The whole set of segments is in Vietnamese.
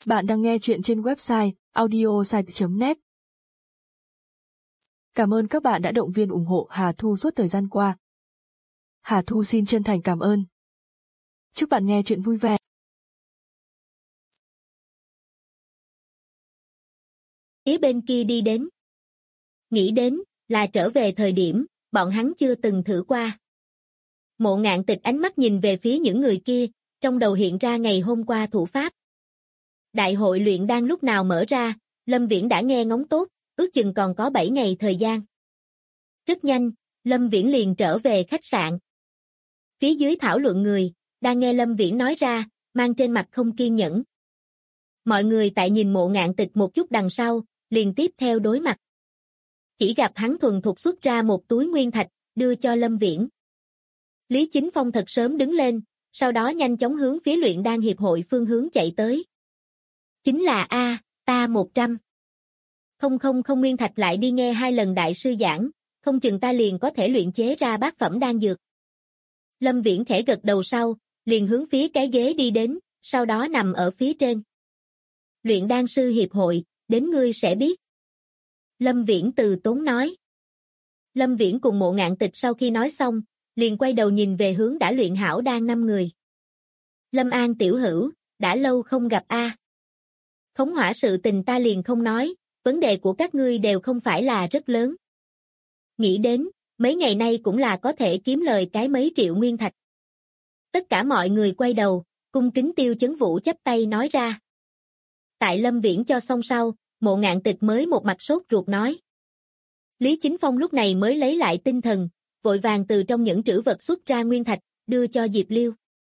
Bạn đang nghe chuyện trên website audiosite.net. Cảm ơn các bạn đã động viên ủng hộ Hà Thu suốt thời gian qua. Hà Thu xin chân thành cảm ơn. Chúc bạn nghe chuyện vui vẻ. Phía bên kia đi đến. Nghĩ đến là trở về thời điểm bọn hắn chưa từng thử qua. Mộ Ngạn Tịch ánh mắt nhìn về phía những người kia, trong đầu hiện ra ngày hôm qua thủ pháp. Đại hội luyện đan lúc nào mở ra, Lâm Viễn đã nghe ngóng tốt, ước chừng còn có 7 ngày thời gian. Rất nhanh, Lâm Viễn liền trở về khách sạn. Phía dưới thảo luận người, đang nghe Lâm Viễn nói ra, mang trên mặt không kiên nhẫn. Mọi người tại nhìn Mộ Ngạn Tịch một chút đằng sau, liền tiếp theo đối mặt. Chỉ gặp hắn thuần thục xuất ra một túi nguyên thạch, đưa cho Lâm Viễn. Lý Chính Phong thật sớm đứng lên, sau đó nhanh chóng hướng phía luyện đan hiệp hội phương hướng chạy tới. Chính là ta 100. Không nguyên thạch lại đi nghe 2 lần đại sư giảng, không chừng ta liền có thể luyện chế ra bát phẩm đan dược. Lâm Viễn khẽ gật đầu sau, liền hướng phía cái ghế đi đến, sau đó nằm ở phía trên. Luyện đan sư hiệp hội, đến ngươi sẽ biết. Lâm Viễn từ tốn nói. Lâm Viễn cùng Mộ Ngạn Tịch sau khi nói xong, liền quay đầu nhìn về hướng đã luyện hảo đan 5 người. Lâm An tiểu hữu, đã lâu không gặp a. Khống hỏa sự tình ta liền không nói, vấn đề của các ngươi đều không phải là rất lớn. Nghĩ đến, mấy ngày nay cũng là có thể kiếm lời cái mấy triệu nguyên thạch. Tất cả mọi người quay đầu, cung kính Tiêu Chấn Vũ chắp tay nói ra. Tại Lâm Viễn cho xong sau, Mộ Ngạn Tịch mới một mặt sốt ruột nói. Lý Chính Phong lúc này mới lấy lại tinh thần, vội vàng từ trong những trữ vật xuất ra nguyên thạch, đưa cho Diệp Liêu.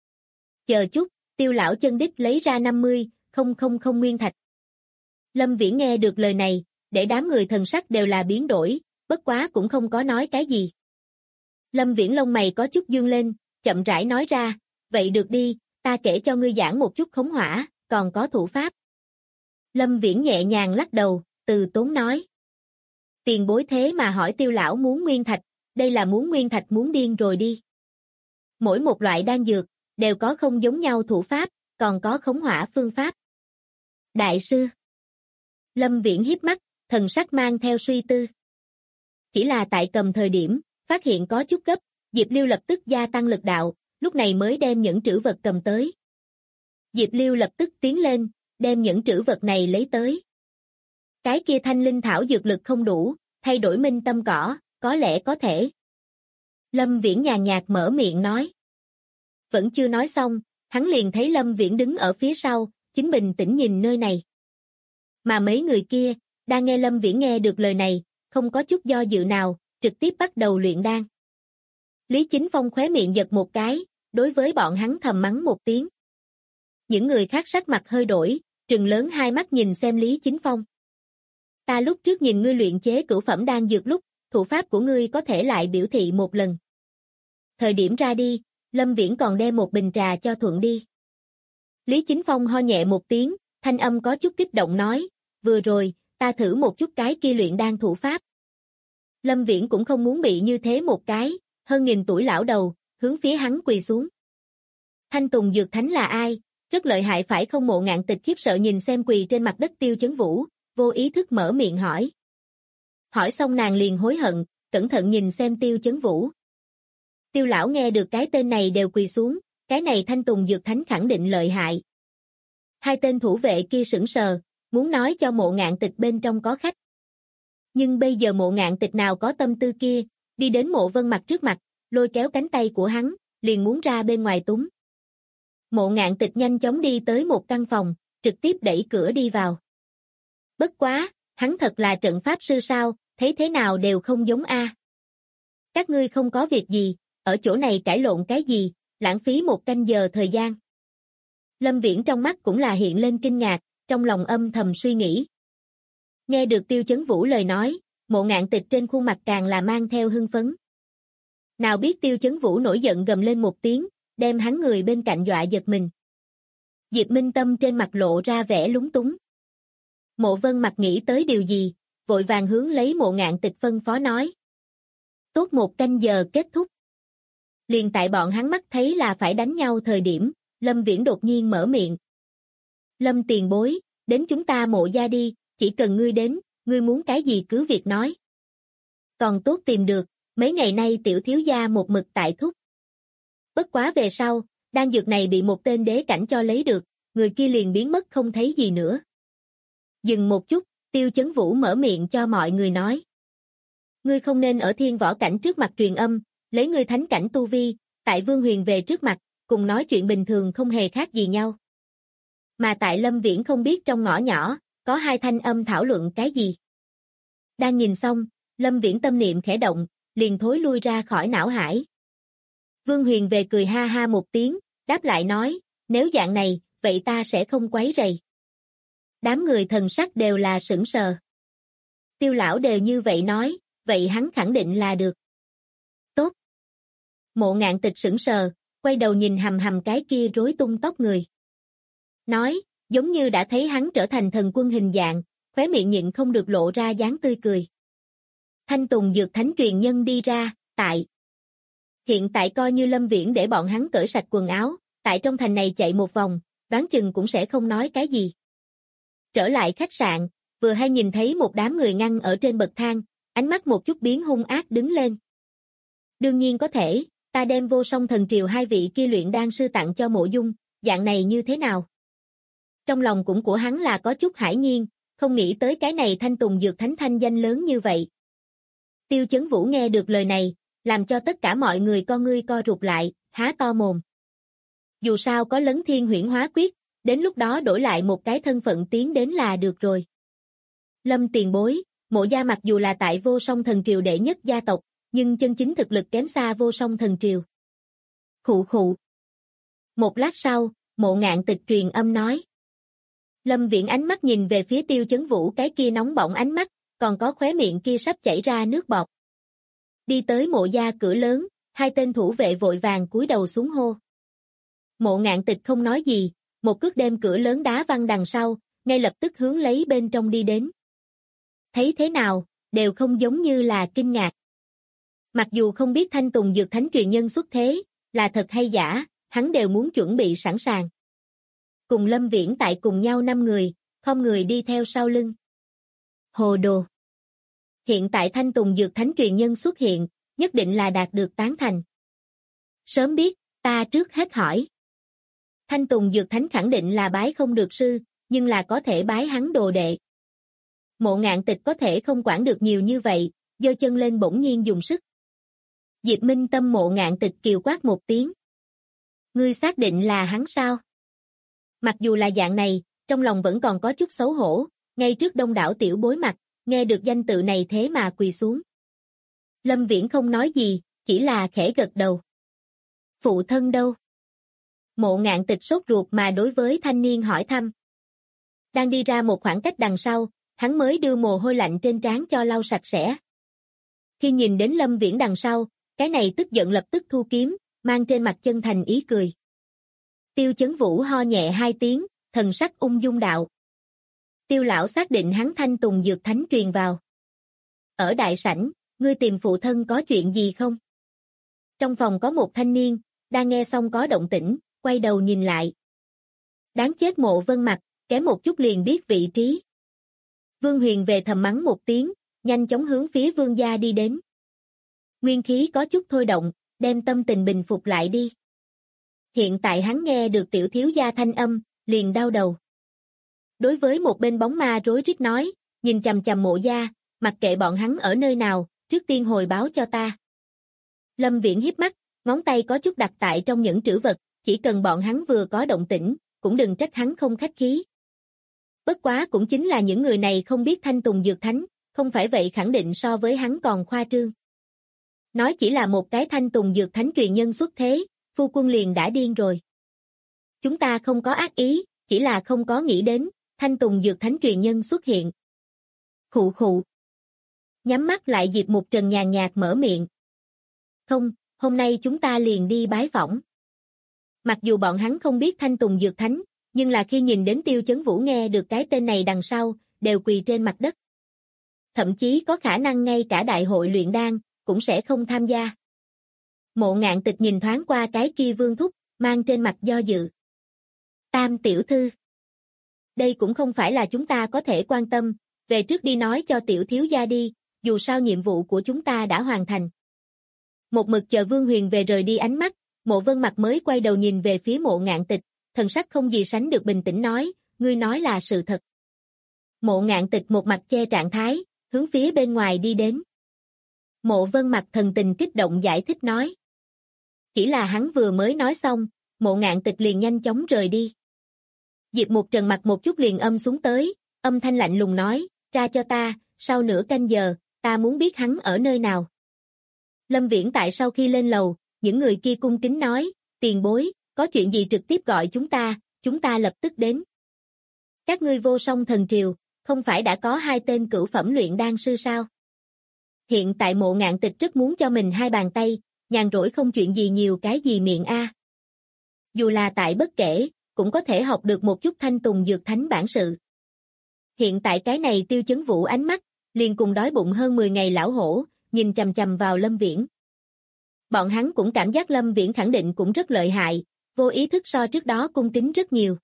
Chờ chút, Tiêu lão chân đích lấy ra 50,000 nguyên thạch. Lâm Viễn nghe được lời này, để đám người thần sắc đều là biến đổi, bất quá cũng không có nói cái gì. Lâm Viễn lông mày có chút dương lên, chậm rãi nói ra, vậy được đi, ta kể cho ngươi giảng một chút khống hỏa, còn có thủ pháp. Lâm Viễn nhẹ nhàng lắc đầu, từ tốn nói. Tiền bối thế mà hỏi Tiêu lão muốn nguyên thạch, đây là muốn nguyên thạch muốn điên rồi đi. Mỗi một loại đan dược, đều có không giống nhau thủ pháp, còn có khống hỏa phương pháp. Đại sư. Lâm Viễn hiếp mắt, thần sắc mang theo suy tư. Chỉ là tại cầm thời điểm, phát hiện có chút gấp, Diệp Liêu lập tức gia tăng lực đạo, lúc này mới đem những trữ vật cầm tới. Diệp Liêu lập tức tiến lên, đem những trữ vật này lấy tới. Cái kia thanh linh thảo dược lực không đủ, thay đổi minh tâm cỏ, có lẽ có thể. Lâm Viễn nhàn nhạt mở miệng nói. Vẫn chưa nói xong, hắn liền thấy Lâm Viễn đứng ở phía sau, chính bình tĩnh nhìn nơi này. Mà mấy người kia, đang nghe Lâm Viễn nghe được lời này, không có chút do dự nào, trực tiếp bắt đầu luyện đan. Lý Chính Phong khóe miệng giật một cái, đối với bọn hắn thầm mắng một tiếng. Những người khác sắc mặt hơi đổi, trừng lớn hai mắt nhìn xem Lý Chính Phong. Ta lúc trước nhìn ngươi luyện chế cửu phẩm đan dược lúc, thủ pháp của ngươi có thể lại biểu thị một lần. Thời điểm ra đi, Lâm Viễn còn đem một bình trà cho Thuận đi. Lý Chính Phong ho nhẹ một tiếng, thanh âm có chút kích động nói, vừa rồi, ta thử một chút cái kia luyện đan thủ pháp. Lâm Viễn cũng không muốn bị như thế một cái, hơn 1000 tuổi lão đầu, hướng phía hắn quỳ xuống. Thanh Tùng Dược Thánh là ai? Rất lợi hại phải không? Mộ Ngạn Tịch khiếp sợ nhìn xem quỳ trên mặt đất Tiêu Chấn Vũ, vô ý thức mở miệng hỏi. Hỏi xong nàng liền hối hận, cẩn thận nhìn xem Tiêu Chấn Vũ. Tiêu lão nghe được cái tên này đều quỳ xuống, cái này Thanh Tùng Dược Thánh khẳng định lợi hại. Hai tên thủ vệ kia sững sờ, muốn nói cho Mộ Ngạn Tịch bên trong có khách. Nhưng bây giờ Mộ Ngạn Tịch nào có tâm tư kia, đi đến Mộ Vân Mặc trước mặt, lôi kéo cánh tay của hắn, liền muốn ra bên ngoài túng. Mộ Ngạn Tịch nhanh chóng đi tới một căn phòng, trực tiếp đẩy cửa đi vào. Bất quá, hắn thật là trận pháp sư sao, thấy thế nào đều không giống a. Các ngươi không có việc gì, ở chỗ này cãi lộn cái gì, lãng phí 1 canh giờ thời gian. Lâm Viễn trong mắt cũng là hiện lên kinh ngạc, trong lòng âm thầm suy nghĩ. Nghe được Tiêu Chấn Vũ lời nói, Mộ Ngạn Tịch trên khuôn mặt càng là mang theo hưng phấn. Nào biết Tiêu Chấn Vũ nổi giận gầm lên một tiếng, đem hắn người bên cạnh dọa giật mình. Diệp Minh Tâm trên mặt lộ ra vẻ lúng túng. Mộ Vân Mặc nghĩ tới điều gì, vội vàng hướng lấy Mộ Ngạn Tịch phân phó nói. Tốt 1 canh giờ kết thúc. Liền tại bọn hắn mắt thấy là phải đánh nhau thời điểm, Lâm Viễn đột nhiên mở miệng. Lâm tiền bối, đến chúng ta Mộ gia đi, chỉ cần ngươi đến, ngươi muốn cái gì cứ việc nói. Còn tốt tìm được, mấy ngày nay tiểu thiếu gia một mực tại thúc. Bất quá về sau, đan dược này bị một tên đế cảnh cho lấy được, người kia liền biến mất không thấy gì nữa. Dừng một chút, Tiêu Chấn Vũ mở miệng cho mọi người nói. Ngươi không nên ở thiên võ cảnh trước mặt truyền âm, lấy ngươi thánh cảnh tu vi, tại Vương Huyền về trước mặt, cùng nói chuyện bình thường không hề khác gì nhau. Mà tại Lâm Viễn không biết trong ngõ nhỏ, có hai thanh âm thảo luận cái gì. Đang nhìn xong, Lâm Viễn tâm niệm khẽ động, liền thối lui ra khỏi não hải. Vương Huyền về cười ha ha một tiếng, đáp lại nói, nếu dạng này, vậy ta sẽ không quấy rầy. Đám người thần sắc đều là sững sờ. Tiêu lão đều như vậy nói, vậy hắn khẳng định là được. Tốt. Mộ Ngạn Tịch sững sờ, quay đầu nhìn hầm hầm cái kia rối tung tóc người. Nói, giống như đã thấy hắn trở thành thần quân hình dạng, khóe miệng nhịn không được lộ ra dáng tươi cười. Thanh Tùng Dược Thánh truyền nhân đi ra, hiện tại coi như Lâm Viễn để bọn hắn cởi sạch quần áo, tại trong thành này chạy một vòng, đoán chừng cũng sẽ không nói cái gì. Trở lại khách sạn, vừa hay nhìn thấy một đám người ngăn ở trên bậc thang, ánh mắt một chút biến hung ác đứng lên. Đương nhiên có thể, ta đem Vô Song Thần Triều hai vị kia luyện đan sư tặng cho Mộ Dung, dạng này như thế nào? Trong lòng cũng của hắn là có chút hãi nhiên, không nghĩ tới cái này Thanh Tùng Dược Thánh thanh danh lớn như vậy. Tiêu Chấn Vũ nghe được lời này, làm cho tất cả mọi người con ngươi co rụt lại, há to mồm. Dù sao có Lấn Thiên Huyễn Hóa Quyết, đến lúc đó đổi lại một cái thân phận tiến đến là được rồi. Lâm tiền bối, Mộ gia mặc dù là tại Vô Song Thần Triều đệ nhất gia tộc, nhưng chân chính thực lực kém xa Vô Song Thần Triều. Khụ khụ. Một lát sau, Mộ Ngạn Tịch truyền âm nói. Lâm Viễn ánh mắt nhìn về phía Tiêu Chấn Vũ cái kia nóng bỏng ánh mắt, còn có khóe miệng kia sắp chảy ra nước bọt. Đi tới Mộ gia cửa lớn, hai tên thủ vệ vội vàng cúi đầu xuống hô. Mộ Ngạn Tịch không nói gì, một cước đem cửa lớn đá văng đằng sau, ngay lập tức hướng lấy bên trong đi đến. Thấy thế nào, đều không giống như là kinh ngạc. Mặc dù không biết Thanh Tùng Dược Thánh truyền nhân xuất thế, là thật hay giả, hắn đều muốn chuẩn bị sẵn sàng. Cùng Lâm Viễn tại cùng nhau 5 người, không người đi theo sau lưng. Hồ đồ. Hiện tại Thanh Tùng Dược Thánh truyền nhân xuất hiện, nhất định là đạt được tán thành. Sớm biết, ta trước hết hỏi. Thanh Tùng Dược Thánh khẳng định là bái không được sư, nhưng là có thể bái hắn đồ đệ. Mộ Ngạn Tịch có thể không quản được nhiều như vậy, giơ chân lên bỗng nhiên dùng sức. Diệp Minh Tâm Mộ Ngạn Tịch kiều quát một tiếng. Ngươi xác định là hắn sao? Mặc dù là dạng này, trong lòng vẫn còn có chút xấu hổ, ngay trước đông đảo tiểu bối mặt, nghe được danh tự này thế mà quỳ xuống. Lâm Viễn không nói gì, chỉ là khẽ gật đầu. Phụ thân đâu? Mộ Ngạn Tịch sốt ruột mà đối với thanh niên hỏi thăm. Đang đi ra một khoảng cách đằng sau, hắn mới đưa mồ hôi lạnh trên trán cho lau sạch sẽ. Khi nhìn đến Lâm Viễn đằng sau, cái này tức giận lập tức thu kiếm, mang trên mặt chân thành ý cười. Tiêu Chấn Vũ ho nhẹ 2 tiếng, thần sắc ung dung đạo. Tiêu lão xác định hắn Thanh Tùng Dược Thánh truyền vào. Ở đại sảnh, ngươi tìm phụ thân có chuyện gì không? Trong phòng có một thanh niên, đang nghe xong có động tĩnh, quay đầu nhìn lại. Đáng chết Mộ Vân mặt, kém một chút liền biết vị trí. Vương Huyền về thầm mắng một tiếng, nhanh chóng hướng phía Vương gia đi đến. Nguyên khí có chút thôi động, đem tâm tình bình phục lại đi. Hiện tại hắn nghe được tiểu thiếu gia thanh âm, liền đau đầu. Đối với một bên bóng ma rối rít nói, nhìn chằm chằm Mộ gia, mặc kệ bọn hắn ở nơi nào, trước tiên hồi báo cho ta. Lâm Viễn híp mắt, ngón tay có chút đặt tại trong những trữ vật, chỉ cần bọn hắn vừa có động tĩnh, cũng đừng trách hắn không khách khí. Bất quá cũng chính là những người này không biết Thanh Tùng Dược Thánh, không phải vậy khẳng định so với hắn còn khoa trương. Nói chỉ là một cái Thanh Tùng Dược Thánh truyền nhân xuất thế, phu quân liền đã điên rồi. Chúng ta không có ác ý, chỉ là không có nghĩ đến, Thanh Tùng Dược Thánh truyền nhân xuất hiện. Khụ khụ. Nhắm mắt lại Diệp Mục Trần nhàn nhạt mở miệng. Không, hôm nay chúng ta liền đi bái phỏng. Mặc dù bọn hắn không biết Thanh Tùng Dược Thánh, nhưng là khi nhìn đến Tiêu Chấn Vũ nghe được cái tên này đằng sau, đều quỳ trên mặt đất. Thậm chí có khả năng ngay cả đại hội luyện đan, cũng sẽ không tham gia. Mộ Ngạn Tịch nhìn thoáng qua cái kia Vương thúc, mang trên mặt do dự. Tam tiểu thư. Đây cũng không phải là chúng ta có thể quan tâm, về trước đi nói cho tiểu thiếu gia đi, dù sao nhiệm vụ của chúng ta đã hoàn thành. Một mực chờ Vương Huyền về rời đi ánh mắt, Mộ Vân Mặc mới quay đầu nhìn về phía Mộ Ngạn Tịch, thần sắc không gì sánh được bình tĩnh nói, ngươi nói là sự thật. Mộ Ngạn Tịch một mặt che trạng thái, hướng phía bên ngoài đi đến. Mộ Vân Mặc thần tình kích động giải thích nói. Chỉ là hắn vừa mới nói xong, Mộ Ngạn Tịch liền nhanh chóng rời đi. Diệp Mục Trần mặt một chút liền âm xuống tới, âm thanh lạnh lùng nói, ra cho ta, sau nửa canh giờ, ta muốn biết hắn ở nơi nào. Lâm Viễn tại sau khi lên lầu, những người kia cung kính nói, tiền bối, có chuyện gì trực tiếp gọi chúng ta lập tức đến. Các ngươi Vô Song Thần Triều, không phải đã có 2 tên cửu phẩm luyện đan sư sao? Hiện tại Mộ Ngạn Tịch rất muốn cho mình 2 bàn tay, nhàn rỗi không chuyện gì nhiều cái gì miệng a. Dù là tại bất kể, cũng có thể học được một chút Thanh Tùng Dược Thánh bản sự. Hiện tại cái này Tiêu Chấn Vũ ánh mắt, liền cùng đói bụng hơn 10 ngày lão hổ, nhìn chằm chằm vào Lâm Viễn. Bọn hắn cũng cảm giác Lâm Viễn khẳng định cũng rất lợi hại, vô ý thức so trước đó cung kính rất nhiều.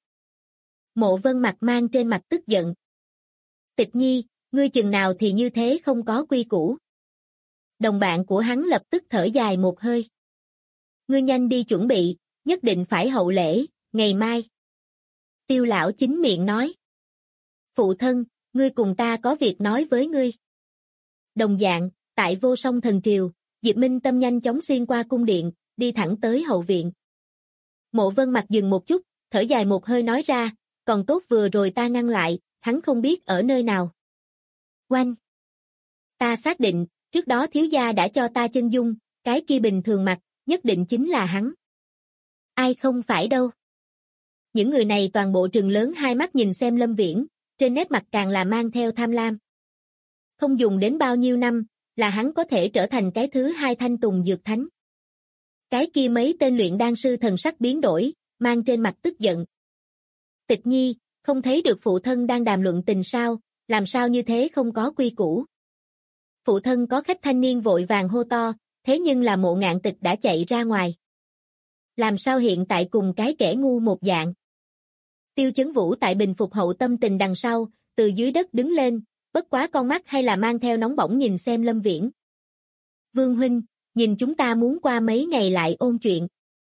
Mộ Vân Mặc mang trên mặt tức giận. Tịch Nhi, ngươi chừng nào thì như thế không có quy củ. Đồng bạn của hắn lập tức thở dài một hơi. Ngươi nhanh đi chuẩn bị, nhất định phải hậu lễ, ngày mai. Tiêu lão chính miệng nói. Phụ thân, ngươi cùng ta có việc nói với ngươi. Đồng dạng, tại Vô Song Thần Triều, Diệp Minh Tâm nhanh chóng xuyên qua cung điện, đi thẳng tới hậu viện. Mộ Vân Mặc dừng một chút, thở dài một hơi nói ra, còn tốt vừa rồi ta ngăn lại, hắn không biết ở nơi nào. Oanh! Ta xác định, trước đó thiếu gia đã cho ta chân dung, cái kia bình thường mặt, nhất định chính là hắn. Ai không phải đâu. Những người này toàn bộ trừng lớn hai mắt nhìn xem Lâm Viễn, trên nét mặt càng là mang theo tham lam. Không dùng đến bao nhiêu năm, là hắn có thể trở thành cái thứ 2 Thanh Tùng Dược Thánh. Cái kia mấy tên luyện đan sư thần sắc biến đổi, mang trên mặt tức giận. Tịch Nhi, không thấy được phụ thân đang đàm luận tình sao, làm sao như thế không có quy củ. Phụ thân có khách thanh niên vội vàng hô to, thế nhưng là Mộ Ngạn Tịch đã chạy ra ngoài. Làm sao hiện tại cùng cái kẻ ngu một dạng. Tiêu Chấn Vũ tại bình phục hậu tâm tình đằng sau, từ dưới đất đứng lên, bất quá con mắt hay là mang theo nóng bỏng nhìn xem Lâm Viễn. Vương huynh, nhìn chúng ta muốn qua mấy ngày lại ôn chuyện.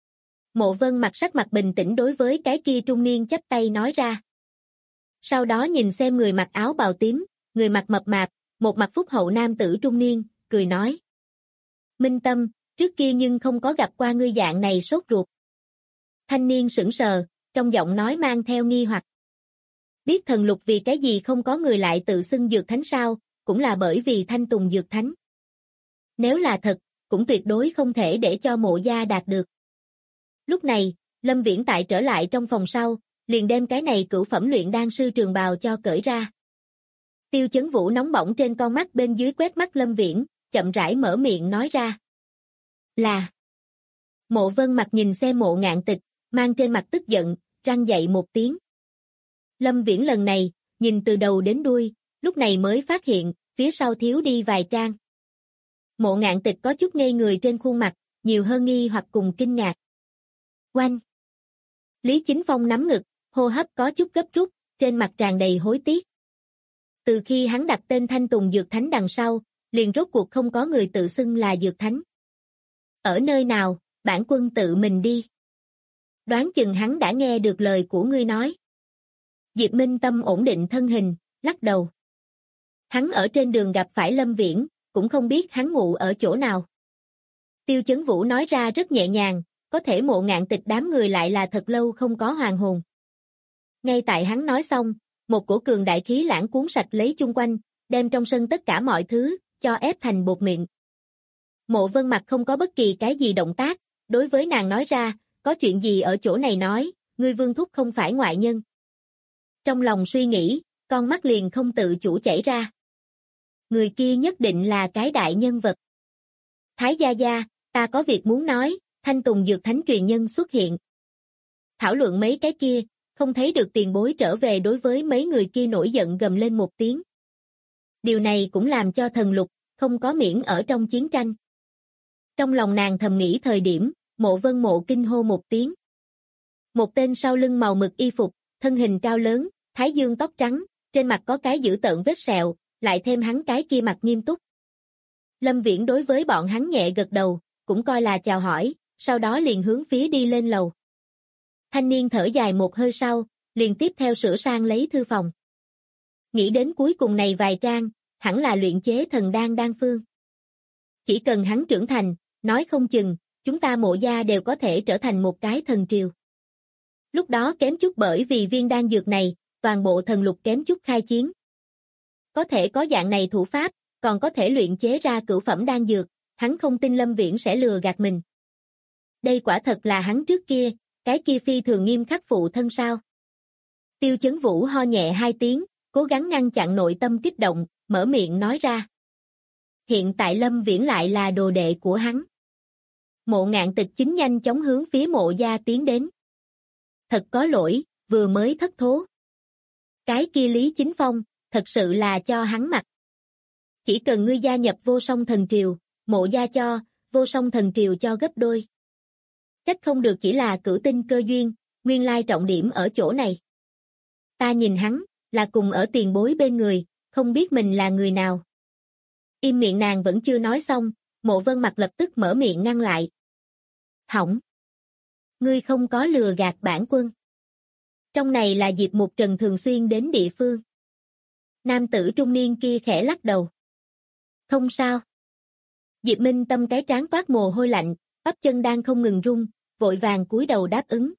Mộ Vân Mặc sắc mặt bình tĩnh đối với cái kia trung niên chắp tay nói ra. Sau đó nhìn xem người mặc áo bào tím, người mặc mập mạp, một mặt phúc hậu nam tử trung niên, cười nói. Minh Tâm, trước kia nhưng không có gặp qua ngươi dạng này sốt ruột. Thanh niên sững sờ, trong giọng nói mang theo nghi hoặc. Biết thần lục vì cái gì không có người lại tự xưng Dược Thánh sao, cũng là bởi vì Thanh Tùng Dược Thánh. Nếu là thật, cũng tuyệt đối không thể để cho Mộ gia đạt được. Lúc này, Lâm Viễn tại trở lại trong phòng sau, liền đem cái này cửu phẩm luyện đan sư trường bào cho cởi ra. Tiêu Chấn Vũ nóng bỏng trên con mắt bên dưới quét mắt Lâm Viễn, chậm rãi mở miệng nói ra. Là. Mộ Vân Mặc nhìn xem Mộ Ngạn Tịch, mang trên mặt tức giận, răng dậy một tiếng. Lâm Viễn lần này, nhìn từ đầu đến đuôi, lúc này mới phát hiện, phía sau thiếu đi vài trang. Mộ Ngạn Tịch có chút ngây người trên khuôn mặt, nhiều hơn nghi hoặc cùng kinh ngạc. Oanh! Lý Chính Phong nắm ngực, hô hấp có chút gấp rút, trên mặt tràn đầy hối tiếc. Từ khi hắn đặt tên Thanh Tùng Dược Thánh đằng sau, liền rốt cuộc không có người tự xưng là Dược Thánh. Ở nơi nào, bản quân tự mình đi. Đoán chừng hắn đã nghe được lời của ngươi nói. Diệp Minh Tâm ổn định thân hình, lắc đầu. Hắn ở trên đường gặp phải Lâm Viễn, cũng không biết hắn ngủ ở chỗ nào. Tiêu Chấn Vũ nói ra rất nhẹ nhàng, có thể Mộ Ngạn Tịch đám người lại là thật lâu không có hoàn hồn. Ngay tại hắn nói xong, một cổ cường đại khí lãng cuốn sạch lấy chung quanh, đem trong sân tất cả mọi thứ, cho ép thành bột mịn. Mộ Vân Mặc không có bất kỳ cái gì động tác, đối với nàng nói ra, có chuyện gì ở chỗ này nói, ngươi Vương thúc không phải ngoại nhân. Trong lòng suy nghĩ, con mắt liền không tự chủ chảy ra. Người kia nhất định là cái đại nhân vật. Thái gia gia, ta có việc muốn nói, Thanh Tùng Dược Thánh truyền nhân xuất hiện. Thảo luận mấy cái kia, không thấy được tiền bối trở về đối với mấy người kia nổi giận gầm lên một tiếng. Điều này cũng làm cho thần lục, không có miễn ở trong chiến tranh. Trong lòng nàng thầm nghĩ thời điểm, Mộ Vân Mộ kinh hô một tiếng. Một tên sau lưng màu mực y phục, thân hình cao lớn, thái dương tóc trắng, trên mặt có cái dữ tợn vết sẹo, lại thêm hắn cái kia mặt nghiêm túc. Lâm Viễn đối với bọn hắn nhẹ gật đầu, cũng coi là chào hỏi, sau đó liền hướng phía đi lên lầu. Thanh niên thở dài một hơi sau, liền tiếp theo sửa sang lấy thư phòng. Nghĩ đến cuối cùng này vài trang, hẳn là luyện chế thần đan đan phương. Chỉ cần hắn trưởng thành, nói không chừng, chúng ta Mộ gia đều có thể trở thành một cái thần triều. Lúc đó kém chút bởi vì viên đan dược này, toàn bộ thần lục kém chút khai chiến. Có thể có dạng này thủ pháp, còn có thể luyện chế ra cửu phẩm đan dược, hắn không tin Lâm Viễn sẽ lừa gạt mình. Đây quả thật là hắn trước kia, cái kia phi thường nghiêm khắc phụ thân sao. Tiêu Chấn Vũ ho nhẹ hai tiếng, cố gắng ngăn chặn nội tâm kích động, mở miệng nói ra. Hiện tại Lâm Viễn lại là đồ đệ của hắn. Mộ Ngạn Tịch chính nhanh chóng hướng phía Mộ gia tiến đến. Thật có lỗi, vừa mới thất thố. Cái kia Lý Chính Phong, thật sự là cho hắn mặc. Chỉ cần ngươi gia nhập Vô Song Thần Triều, Mộ gia cho, Vô Song Thần Triều cho gấp đôi. Trách không được chỉ là cửu tinh cơ duyên, nguyên lai trọng điểm ở chỗ này. Ta nhìn hắn, là cùng ở tiền bối bên người, không biết mình là người nào. Im miệng nàng vẫn chưa nói xong, Mộ Vân Mặc lập tức mở miệng ngăn lại. Hỏng! Ngươi không có lừa gạt bản quân. Trong này là Diệp Mục Trần thường xuyên đến địa phương. Nam tử trung niên kia khẽ lắc đầu. Không sao. Diệp Minh Tâm cái trán toát mồ hôi lạnh, bắp chân đang không ngừng rung, vội vàng cúi đầu đáp ứng.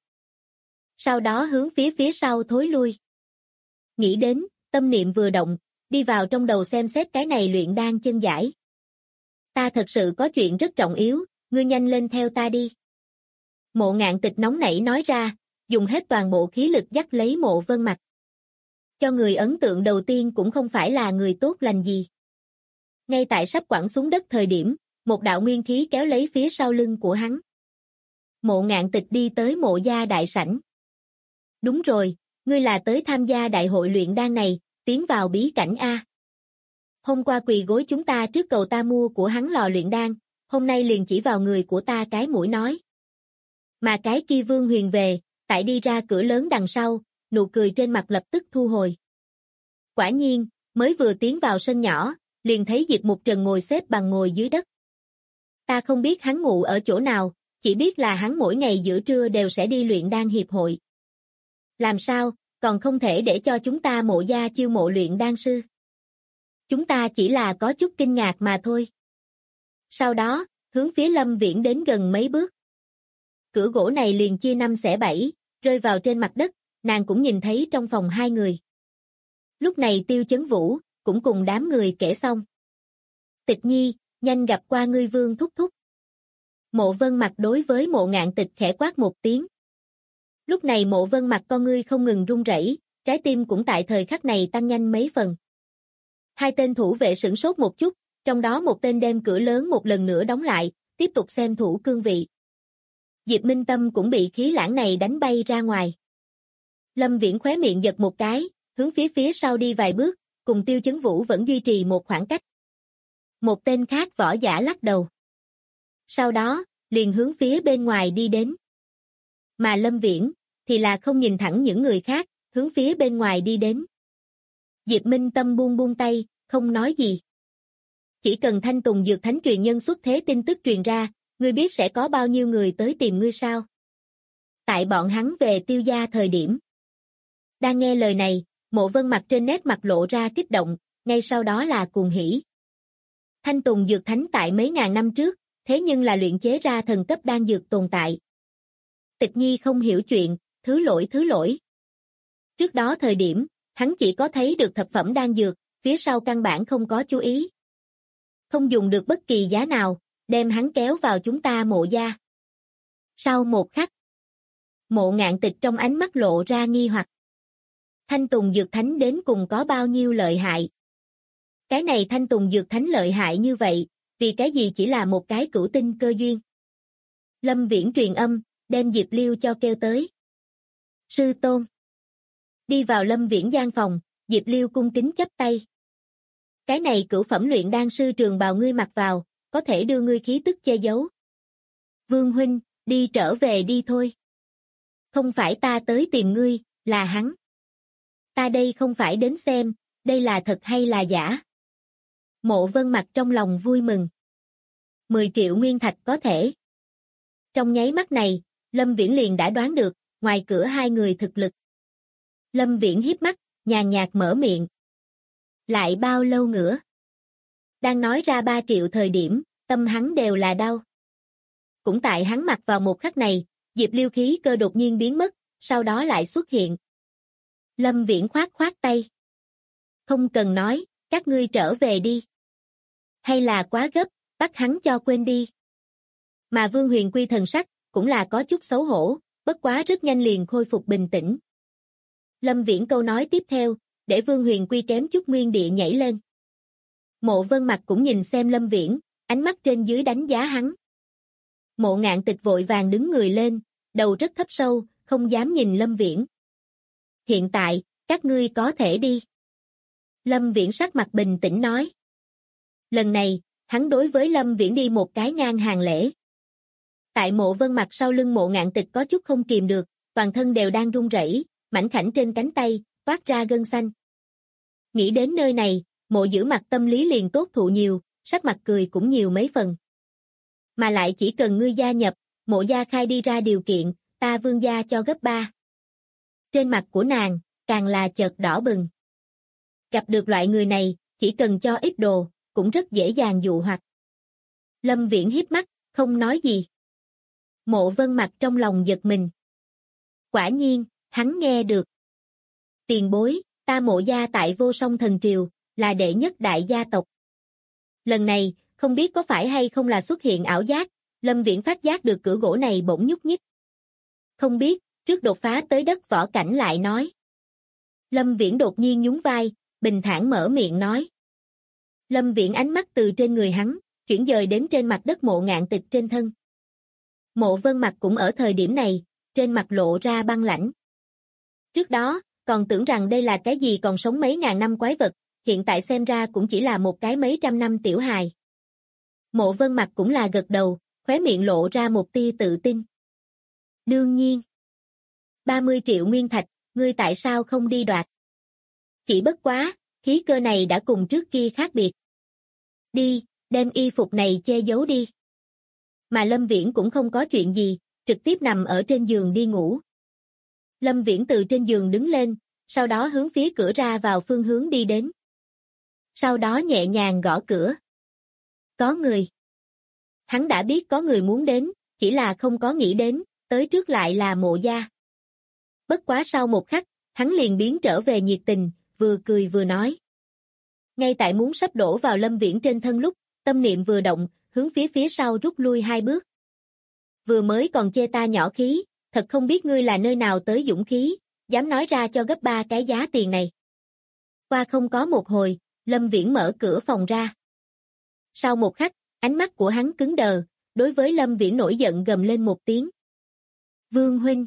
Sau đó hướng phía sau thối lui. Nghĩ đến, tâm niệm vừa động, đi vào trong đầu xem xét cái này luyện đan chân giải. Ta thật sự có chuyện rất trọng yếu, ngươi nhanh lên theo ta đi. Mộ Ngạn Tịch nóng nảy nói ra, dùng hết toàn bộ khí lực dắt lấy Mộ Vân Mặc. Cho người ấn tượng đầu tiên cũng không phải là người tốt lành gì. Ngay tại sắp quẳng xuống đất thời điểm, một đạo nguyên khí kéo lấy phía sau lưng của hắn. Mộ Ngạn Tịch đi tới Mộ gia đại sảnh. Đúng rồi, ngươi là tới tham gia đại hội luyện đan này, tiến vào bí cảnh A. Hôm qua quỳ gối chúng ta trước cầu ta mua của hắn lò luyện đan, hôm nay liền chỉ vào người của ta cái mũi nói. Mà cái kia Vương Huyền về, tại đi ra cửa lớn đằng sau, nụ cười trên mặt lập tức thu hồi. Quả nhiên, mới vừa tiến vào sân nhỏ, liền thấy Diệp Mục Trần ngồi xếp bằng ngồi dưới đất. Ta không biết hắn ngủ ở chỗ nào, chỉ biết là hắn mỗi ngày giữa trưa đều sẽ đi luyện đan hiệp hội. Làm sao, còn không thể để cho chúng ta Mộ gia chiêu mộ luyện đan sư. Chúng ta chỉ là có chút kinh ngạc mà thôi. Sau đó, hướng phía Lâm Viễn đến gần mấy bước. Cửa gỗ này liền chia 5 xẻ 7, rơi vào trên mặt đất, nàng cũng nhìn thấy trong phòng hai người. Lúc này Tiêu Chấn Vũ, cũng cùng đám người kể xong. Tịch Nhi, nhanh gặp qua ngươi Vương thúc thúc. Mộ Vân Mặc đối với Mộ Ngạn Tịch khẽ quát một tiếng. Lúc này Mộ Vân Mặc con ngươi không ngừng run rẩy, trái tim cũng tại thời khắc này tăng nhanh mấy phần. Hai tên thủ vệ sửng sốt một chút, trong đó một tên đem cửa lớn một lần nữa đóng lại, tiếp tục xem thủ cương vị. Diệp Minh Tâm cũng bị khí lãng này đánh bay ra ngoài. Lâm Viễn khóe miệng giật một cái, hướng phía sau đi vài bước, cùng Tiêu Chấn Vũ vẫn duy trì một khoảng cách. Một tên khác võ giả lắc đầu. Sau đó, liền hướng phía bên ngoài đi đến. Mà Lâm Viễn, thì là không nhìn thẳng những người khác, hướng phía bên ngoài đi đến. Diệp Minh Tâm buông tay, không nói gì. Chỉ cần Thanh Tùng Dược Thánh truyền nhân xuất thế tin tức truyền ra, ngươi biết sẽ có bao nhiêu người tới tìm ngươi sao? Tại bọn hắn về Tiêu gia thời điểm. Đang nghe lời này, Mộ Vân Mặc trên nét mặt lộ ra kích động, ngay sau đó là cuồng hỉ. Thanh Tùng Dược Thánh tại mấy ngàn năm trước, thế nhưng là luyện chế ra thần cấp đan dược tồn tại. Tịch Nhi không hiểu chuyện, thứ lỗi. Trước đó thời điểm, hắn chỉ có thấy được thập phẩm đan dược, phía sau căn bản không có chú ý. Không dùng được bất kỳ giá nào, đem hắn kéo vào chúng ta Mộ gia. Sau một khắc, Mộ Ngạn Tịch trong ánh mắt lộ ra nghi hoặc. Thanh Tùng Dược Thánh đến cùng có bao nhiêu lợi hại? Cái này Thanh Tùng Dược Thánh lợi hại như vậy, vì cái gì chỉ là một cái cửu tinh cơ duyên? Lâm Viễn truyền âm, đem Diệp Liêu cho kêu tới. Sư tôn. Đi vào Lâm Viễn gian phòng, Diệp Liêu cung kính chắp tay. Cái này cửu phẩm luyện đan sư trường bào ngươi mặc vào, có thể đưa ngươi khí tức che giấu. Vương huynh, đi trở về đi thôi. Không phải ta tới tìm ngươi, là hắn. Ta đây không phải đến xem, đây là thật hay là giả. Mộ Vân Mặc trong lòng vui mừng. 10 triệu nguyên thạch có thể. Trong nháy mắt này, Lâm Viễn liền đã đoán được, ngoài cửa hai người thực lực. Lâm Viễn híp mắt, nhàn nhạt mở miệng. Lại bao lâu nữa? Đang nói ra 3 triệu thời điểm, tâm hắn đều là đau. Cũng tại hắn mặc vào một khắc này, Diệp Liêu khí cơ đột nhiên biến mất, sau đó lại xuất hiện. Lâm Viễn khoát khoát tay. Không cần nói, các ngươi trở về đi. Hay là quá gấp, bắt hắn cho quên đi. Mà Vương Huyền Quy thần sắc, cũng là có chút xấu hổ, bất quá rất nhanh liền khôi phục bình tĩnh. Lâm Viễn câu nói tiếp theo, để Vương Huyền Quy kém chút nguyên địa nhảy lên. Mộ Vân Mặc cũng nhìn xem Lâm Viễn, ánh mắt trên dưới đánh giá hắn. Mộ Ngạn Tịch vội vàng đứng người lên, đầu rất thấp sâu, không dám nhìn Lâm Viễn. Hiện tại, các ngươi có thể đi. Lâm Viễn sắc mặt bình tĩnh nói. Lần này, hắn đối với Lâm Viễn đi một cái ngang hàng lễ. Tại Mộ Vân Mặc sau lưng Mộ Ngạn Tịch có chút không kìm được, toàn thân đều đang run rẩy, mảnh khảnh trên cánh tay, toát ra gân xanh. Nghĩ đến nơi này, Mộ Giữ Mặt tâm lý liền tốt thụ nhiều, sắc mặt cười cũng nhiều mấy phần. Mà lại chỉ cần ngươi gia nhập, Mộ gia khai đi ra điều kiện, ta Vương gia cho gấp 3. Trên mặt của nàng, càng là chợt đỏ bừng. Gặp được loại người này, chỉ cần cho ít đồ, cũng rất dễ dàng dụ hoặc. Lâm Viễn híp mắt, không nói gì. Mộ Vân Mặc trong lòng giật mình. Quả nhiên, hắn nghe được. Tiền bối, ta Mộ gia tại Vô Song Thần Triều, là đệ nhất đại gia tộc. Lần này, không biết có phải hay không là xuất hiện ảo giác, Lâm Viễn phát giác được cửa gỗ này bỗng nhúc nhích. Không biết, trước đột phá tới đất võ cảnh lại nói. Lâm Viễn đột nhiên nhún vai, bình thản mở miệng nói. Lâm Viễn ánh mắt từ trên người hắn, chuyển dời đến trên mặt đất Mộ Ngạn Tịch trên thân. Mộ Vân Mặc cũng ở thời điểm này, trên mặt lộ ra băng lãnh. Trước đó, còn tưởng rằng đây là cái gì còn sống mấy ngàn năm quái vật, hiện tại xem ra cũng chỉ là một cái mấy trăm năm tiểu hài. Mộ Vân Mặc cũng là gật đầu, khóe miệng lộ ra một tia tự tin. Đương nhiên. 30 triệu nguyên thạch, ngươi tại sao không đi đoạt? Chỉ bất quá, khí cơ này đã cùng trước kia khác biệt. Đi, đem y phục này che giấu đi. Mà Lâm Viễn cũng không có chuyện gì, trực tiếp nằm ở trên giường đi ngủ. Lâm Viễn từ trên giường đứng lên, sau đó hướng phía cửa ra vào phương hướng đi đến. Sau đó nhẹ nhàng gõ cửa. Có người. Hắn đã biết có người muốn đến, chỉ là không có nghĩ đến, tới trước lại là Mộ gia. Bất quá sau một khắc, hắn liền biến trở về nhiệt tình, vừa cười vừa nói. Ngay tại muốn sắp đổ vào Lâm Viễn trên thân lúc, tâm niệm vừa động, hướng phía sau rút lui 2 bước. Vừa mới còn chê ta nhỏ khí, thật không biết ngươi là nơi nào tới dũng khí, dám nói ra cho gấp 3 cái giá tiền này. Qua không có một hồi, Lâm Viễn mở cửa phòng ra. Sau một khắc, ánh mắt của hắn cứng đờ, đối với Lâm Viễn nổi giận gầm lên một tiếng. Vương huynh.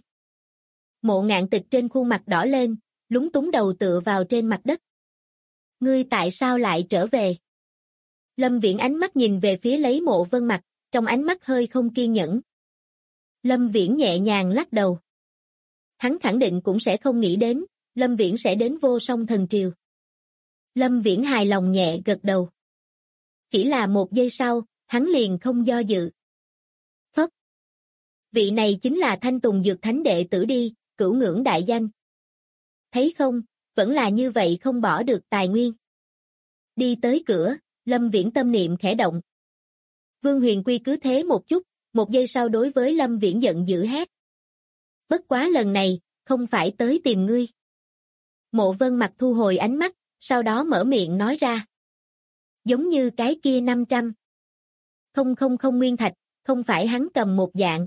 Mộ Ngạn Tịch trên khuôn mặt đỏ lên, lúng túng đầu tựa vào trên mặt đất. Ngươi tại sao lại trở về? Lâm Viễn ánh mắt nhìn về phía lấy Mộ Vân Mặc, trong ánh mắt hơi không kiên nhẫn. Lâm Viễn nhẹ nhàng lắc đầu. Hắn khẳng định cũng sẽ không nghĩ đến, Lâm Viễn sẽ đến Vô Song Thần Triều. Lâm Viễn hài lòng nhẹ gật đầu. Chỉ là một giây sau, hắn liền không do dự. Phất. Vị này chính là Thanh Tùng Dược Thánh đệ tử đi, cửu ngưỡng đại danh. Thấy không, vẫn là như vậy không bỏ được tài nguyên. Đi tới cửa, Lâm Viễn tâm niệm khẽ động. Vương Huyền Quy cứ thế một chút, một giây sau đối với Lâm Viễn giận dữ hét. Bất quá lần này, không phải tới tìm ngươi. Mộ Vân Mặc thu hồi ánh mắt, sau đó mở miệng nói ra. Giống như cái kia 500. Không nguyên thạch, không phải hắn cầm một dạng.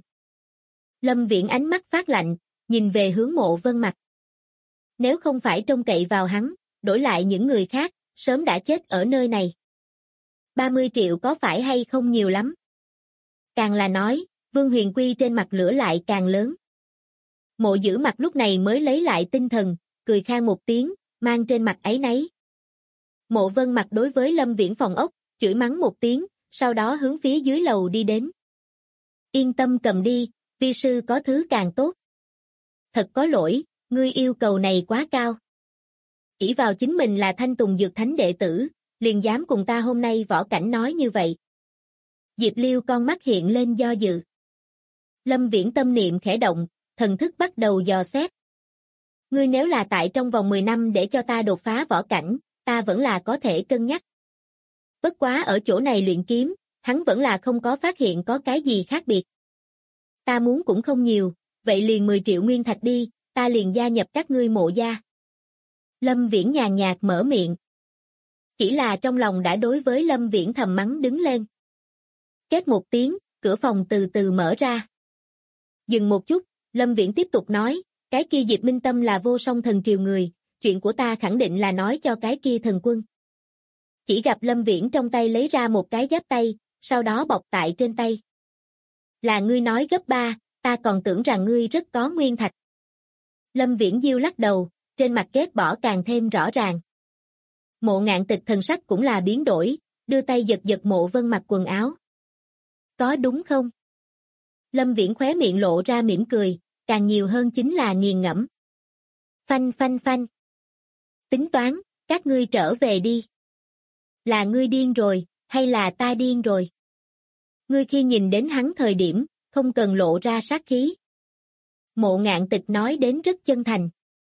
Lâm Viễn ánh mắt phát lạnh, nhìn về hướng Mộ Vân Mặc. Nếu không phải trông cậy vào hắn, đổi lại những người khác, sớm đã chết ở nơi này. 30 triệu có phải hay không nhiều lắm? Càng là nói, Vương Huyền Quy trên mặt lửa lại càng lớn. Mộ Giữ Mặt lúc này mới lấy lại tinh thần, cười khan một tiếng, mang trên mặt áy náy. Mộ Vân Mặc đối với Lâm Viễn phòng ốc, chửi mắng một tiếng, sau đó hướng phía dưới lầu đi đến. Yên tâm cầm đi, vi sư có thứ càng tốt. Thật có lỗi, ngươi yêu cầu này quá cao. ỷ vào chính mình là Thanh Tùng Dược Thánh đệ tử, liền dám cùng ta hôm nay võ cảnh nói như vậy. Diệp Liêu con mắt hiện lên do dự. Lâm Viễn tâm niệm khẽ động, thần thức bắt đầu dò xét. Ngươi nếu là tại trong vòng 10 năm để cho ta đột phá võ cảnh, ta vẫn là có thể cân nhắc. Bất quá ở chỗ này luyện kiếm, hắn vẫn là không có phát hiện có cái gì khác biệt. Ta muốn cũng không nhiều, vậy liền 10 triệu nguyên thạch đi, ta liền gia nhập các ngươi Mộ gia. Lâm Viễn nhàn nhạt mở miệng. Chỉ là trong lòng đã đối với Lâm Viễn thầm mắng đứng lên. Két một tiếng, cửa phòng từ từ mở ra. Dừng một chút, Lâm Viễn tiếp tục nói, cái kia Diệp Minh Tâm là Vô Song Thần Triều người, chuyện của ta khẳng định là nói cho cái kia thần quân. Chỉ gặp Lâm Viễn trong tay lấy ra một cái giáp tay, sau đó bọc tại trên tay. Là ngươi nói gấp 3, ta còn tưởng rằng ngươi rất có nguyên thạch. Lâm Viễn diêu lắc đầu, trên mặt ghét bỏ càng thêm rõ ràng. Mộ Ngạn Tịch thần sắc cũng là biến đổi, đưa tay giật giật Mộ Vân mặc quần áo. Có đúng không? Lâm Viễn khóe miệng lộ ra mỉm cười, càng nhiều hơn chính là nghiền ngẫm. Phanh phanh phanh. Tính toán, các ngươi trở về đi. Là ngươi điên rồi, hay là ta điên rồi? Ngươi khi nhìn đến hắn thời điểm, không cần lộ ra sát khí. Mộ Ngạn Tịch nói đến rất chân thành.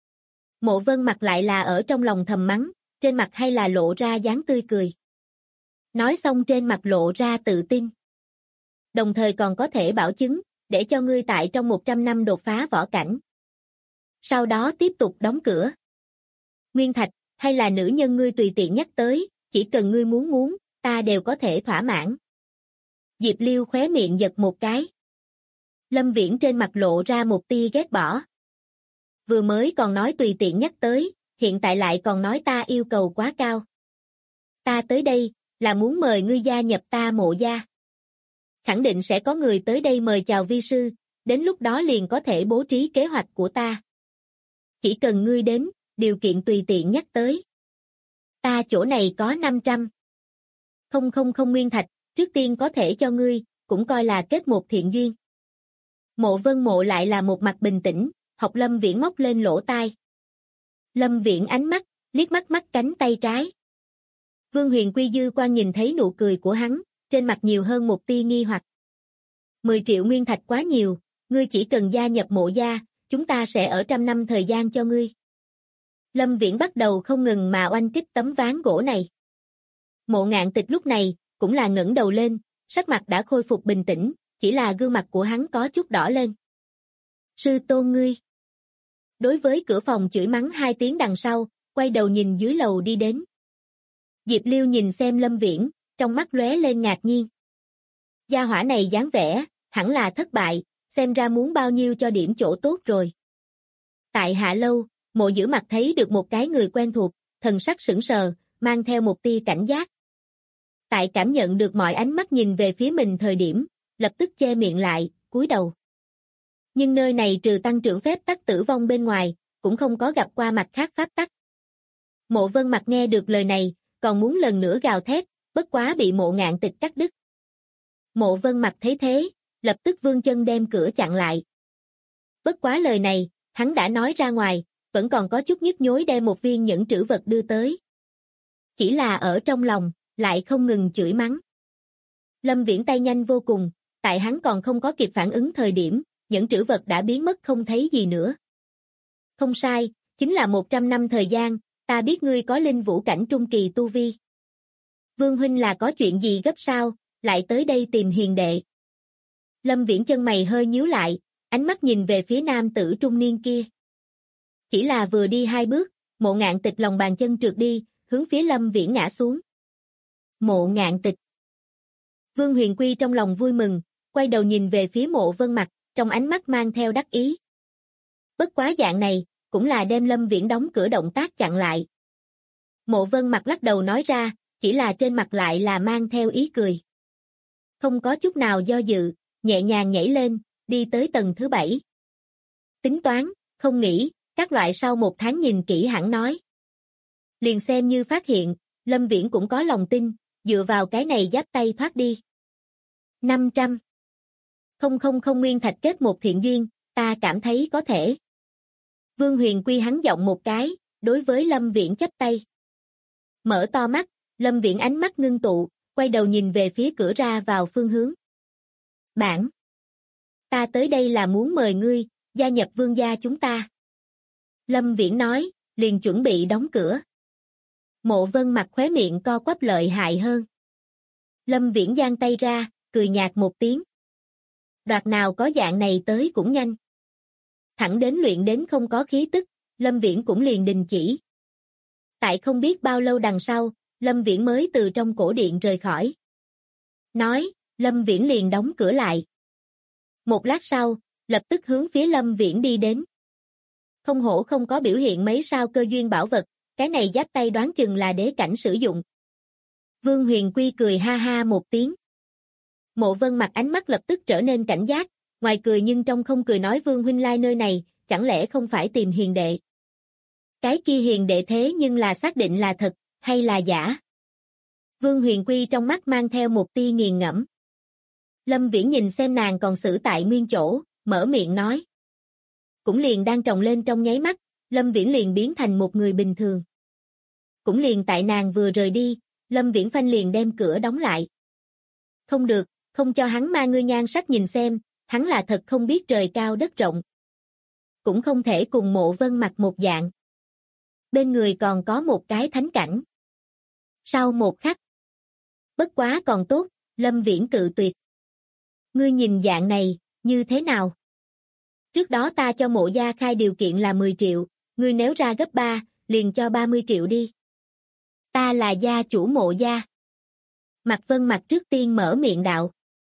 Mộ Vân mặt lại là ở trong lòng thầm mắng, trên mặt hay là lộ ra dáng tươi cười. Nói xong trên mặt lộ ra tự tin. Đồng thời còn có thể bảo chứng, để cho ngươi tại trong 100 năm đột phá võ cảnh. Sau đó tiếp tục đóng cửa. Nguyên thạch, hay là nữ nhân ngươi tùy tiện nhắc tới, chỉ cần ngươi muốn, ta đều có thể thỏa mãn. Diệp Liêu khóe miệng giật một cái. Lâm Viễn trên mặt lộ ra một tia ghét bỏ. Vừa mới còn nói tùy tiện nhắc tới, hiện tại lại còn nói ta yêu cầu quá cao. Ta tới đây, là muốn mời ngươi gia nhập ta Mộ gia. Khẳng định sẽ có người tới đây mời chào vi sư, đến lúc đó liền có thể bố trí kế hoạch của ta. Chỉ cần ngươi đến, điều kiện tùy tiện nhắc tới. Ta chỗ này có 500. Không nguyên thạch, trước tiên có thể cho ngươi, cũng coi là kết một thiện duyên. Mộ Vân Mộ lại là một mặt bình tĩnh, học Lâm Viễn móc lên lỗ tai. Lâm Viễn ánh mắt, liếc mắt cánh tay trái. Vương Huyền Quy dư quan nhìn thấy nụ cười của hắn, trên mặt nhiều hơn một tia nghi hoặc. 10 triệu nguyên thạch quá nhiều, ngươi chỉ cần gia nhập Mộ gia, chúng ta sẽ ở 100 năm thời gian cho ngươi. Lâm Viễn bắt đầu không ngừng mà oanh kích tấm ván gỗ này. Mộ Ngạn Tịch lúc này, cũng là ngẩng đầu lên, sắc mặt đã khôi phục bình tĩnh, chỉ là gương mặt của hắn có chút đỏ lên. Sư tôn ngươi. Đối với cửa phòng chửi mắng 2 tiếng đằng sau, quay đầu nhìn dưới lầu đi đến. Diệp Liêu nhìn xem Lâm Viễn, trong mắt lóe lên ngạc nhiên. Gia hỏa này dáng vẻ, hẳn là thất bại, xem ra muốn bao nhiêu cho điểm chỗ tốt rồi. Tại Hạ Lâu, Mộ Giữ Mặt thấy được một cái người quen thuộc, thần sắc sững sờ, mang theo một tia cảnh giác. Tại cảm nhận được mọi ánh mắt nhìn về phía mình thời điểm, lập tức che miệng lại, cúi đầu. Nhưng nơi này trừ tăng trưởng phép tắc tử vong bên ngoài, cũng không có gặp qua mặt khác pháp tắc. Mộ Vân Mặt nghe được lời này, còn muốn lần nữa gào thét, bất quá bị Mộ Ngạn Tịch cắt đứt. Mộ Vân Mặt thấy thế, lập tức vươn chân đem cửa chặn lại. Bất quá lời này, hắn đã nói ra ngoài, vẫn còn có chút nhức nhối đem một viên nhẫn trữ vật đưa tới. Chỉ là ở trong lòng, lại không ngừng chửi mắng. Lâm Viễn tay nhanh vô cùng, tại hắn còn không có kịp phản ứng thời điểm, nhẫn trữ vật đã biến mất không thấy gì nữa. Không sai, chính là 100 năm thời gian, ta biết ngươi có linh vũ cảnh trung kỳ tu vi. Vương huynh là có chuyện gì gấp sao, lại tới đây tìm hiền đệ. Lâm Viễn chân mày hơi nhíu lại, ánh mắt nhìn về phía nam tử trung niên kia. Chỉ là vừa đi 2 bước, Mộ Ngạn Tịch lòng bàn chân trượt đi, hướng phía Lâm Viễn ngã xuống. Mộ Ngạn Tịch. Vương Huyền Quy trong lòng vui mừng, quay đầu nhìn về phía Mộ Vân Mặt, trong ánh mắt mang theo đắc ý. Bất quá dạng này, cũng là đem Lâm Viễn đóng cửa động tác chặn lại. Mộ Vân Mặt lắc đầu nói ra, chỉ là trên mặt lại là mang theo ý cười. Không có chút nào do dự, nhẹ nhàng nhảy lên, đi tới tầng thứ 7. Tính toán, không nghĩ, các loại sau 1 tháng nhìn kỹ hẳn nói. Liền xem như phát hiện, Lâm Viễn cũng có lòng tin, dựa vào cái này giáp tay thoát đi. 500. Không nguyên thạch kết một thiện duyên, ta cảm thấy có thể. Vương Huyền Quy hắn giọng một cái, đối với Lâm Viễn chắp tay. Mở to mắt, Lâm Viễn ánh mắt ngưng tụ, quay đầu nhìn về phía cửa ra vào phương hướng. Bản. Ta tới đây là muốn mời ngươi, gia nhập Vương gia chúng ta. Lâm Viễn nói, liền chuẩn bị đóng cửa. Mộ Vân mặt khóe miệng co quắp lợi hại hơn. Lâm Viễn giang tay ra, cười nhạt một tiếng. Đoạt nào có dạng này tới cũng nhanh. Thẳng đến luyện đến không có khí tức, Lâm Viễn cũng liền đình chỉ. Tại không biết bao lâu đằng sau, Lâm Viễn mới từ trong cổ điện rời khỏi. Nói, Lâm Viễn liền đóng cửa lại. Một lát sau, lập tức hướng phía Lâm Viễn đi đến. Không hổ không có biểu hiện mấy sao cơ duyên bảo vật, cái này giáp tay đoán chừng là đế cảnh sử dụng. Vương Huyền Quy cười ha ha một tiếng. Mộ Vân mặt ánh mắt lập tức trở nên cảnh giác, ngoài cười nhưng trong không cười nói Vương huynh lai nơi này, chẳng lẽ không phải tìm hiền đệ? Cái kia hiền đệ thế nhưng là xác định là thật, hay là giả? Vương Huyền Quy trong mắt mang theo một tia nghiền ngẫm. Lâm Viễn nhìn xem nàng còn xử tại nguyên chỗ, mở miệng nói. Cũng liền đang trồng lên trong nháy mắt, Lâm Viễn liền biến thành một người bình thường. Cũng liền tại nàng vừa rời đi, Lâm Viễn phanh liền đem cửa đóng lại. Không được, không cho hắn ma ngươi nhan sắc nhìn xem, hắn là thật không biết trời cao đất rộng. Cũng không thể cùng Mộ Vân mặt một dạng. Bên người còn có một cái thánh cảnh. Sau một khắc. Bất quá còn tốt, Lâm Viễn cự tuyệt. Ngươi nhìn dạng này, như thế nào? Trước đó ta cho Mộ gia khai điều kiện là 10 triệu, ngươi nếu ra gấp 3, liền cho 30 triệu đi. Ta là gia chủ Mộ gia. Mạc Vân mặt trước tiên mở miệng đạo.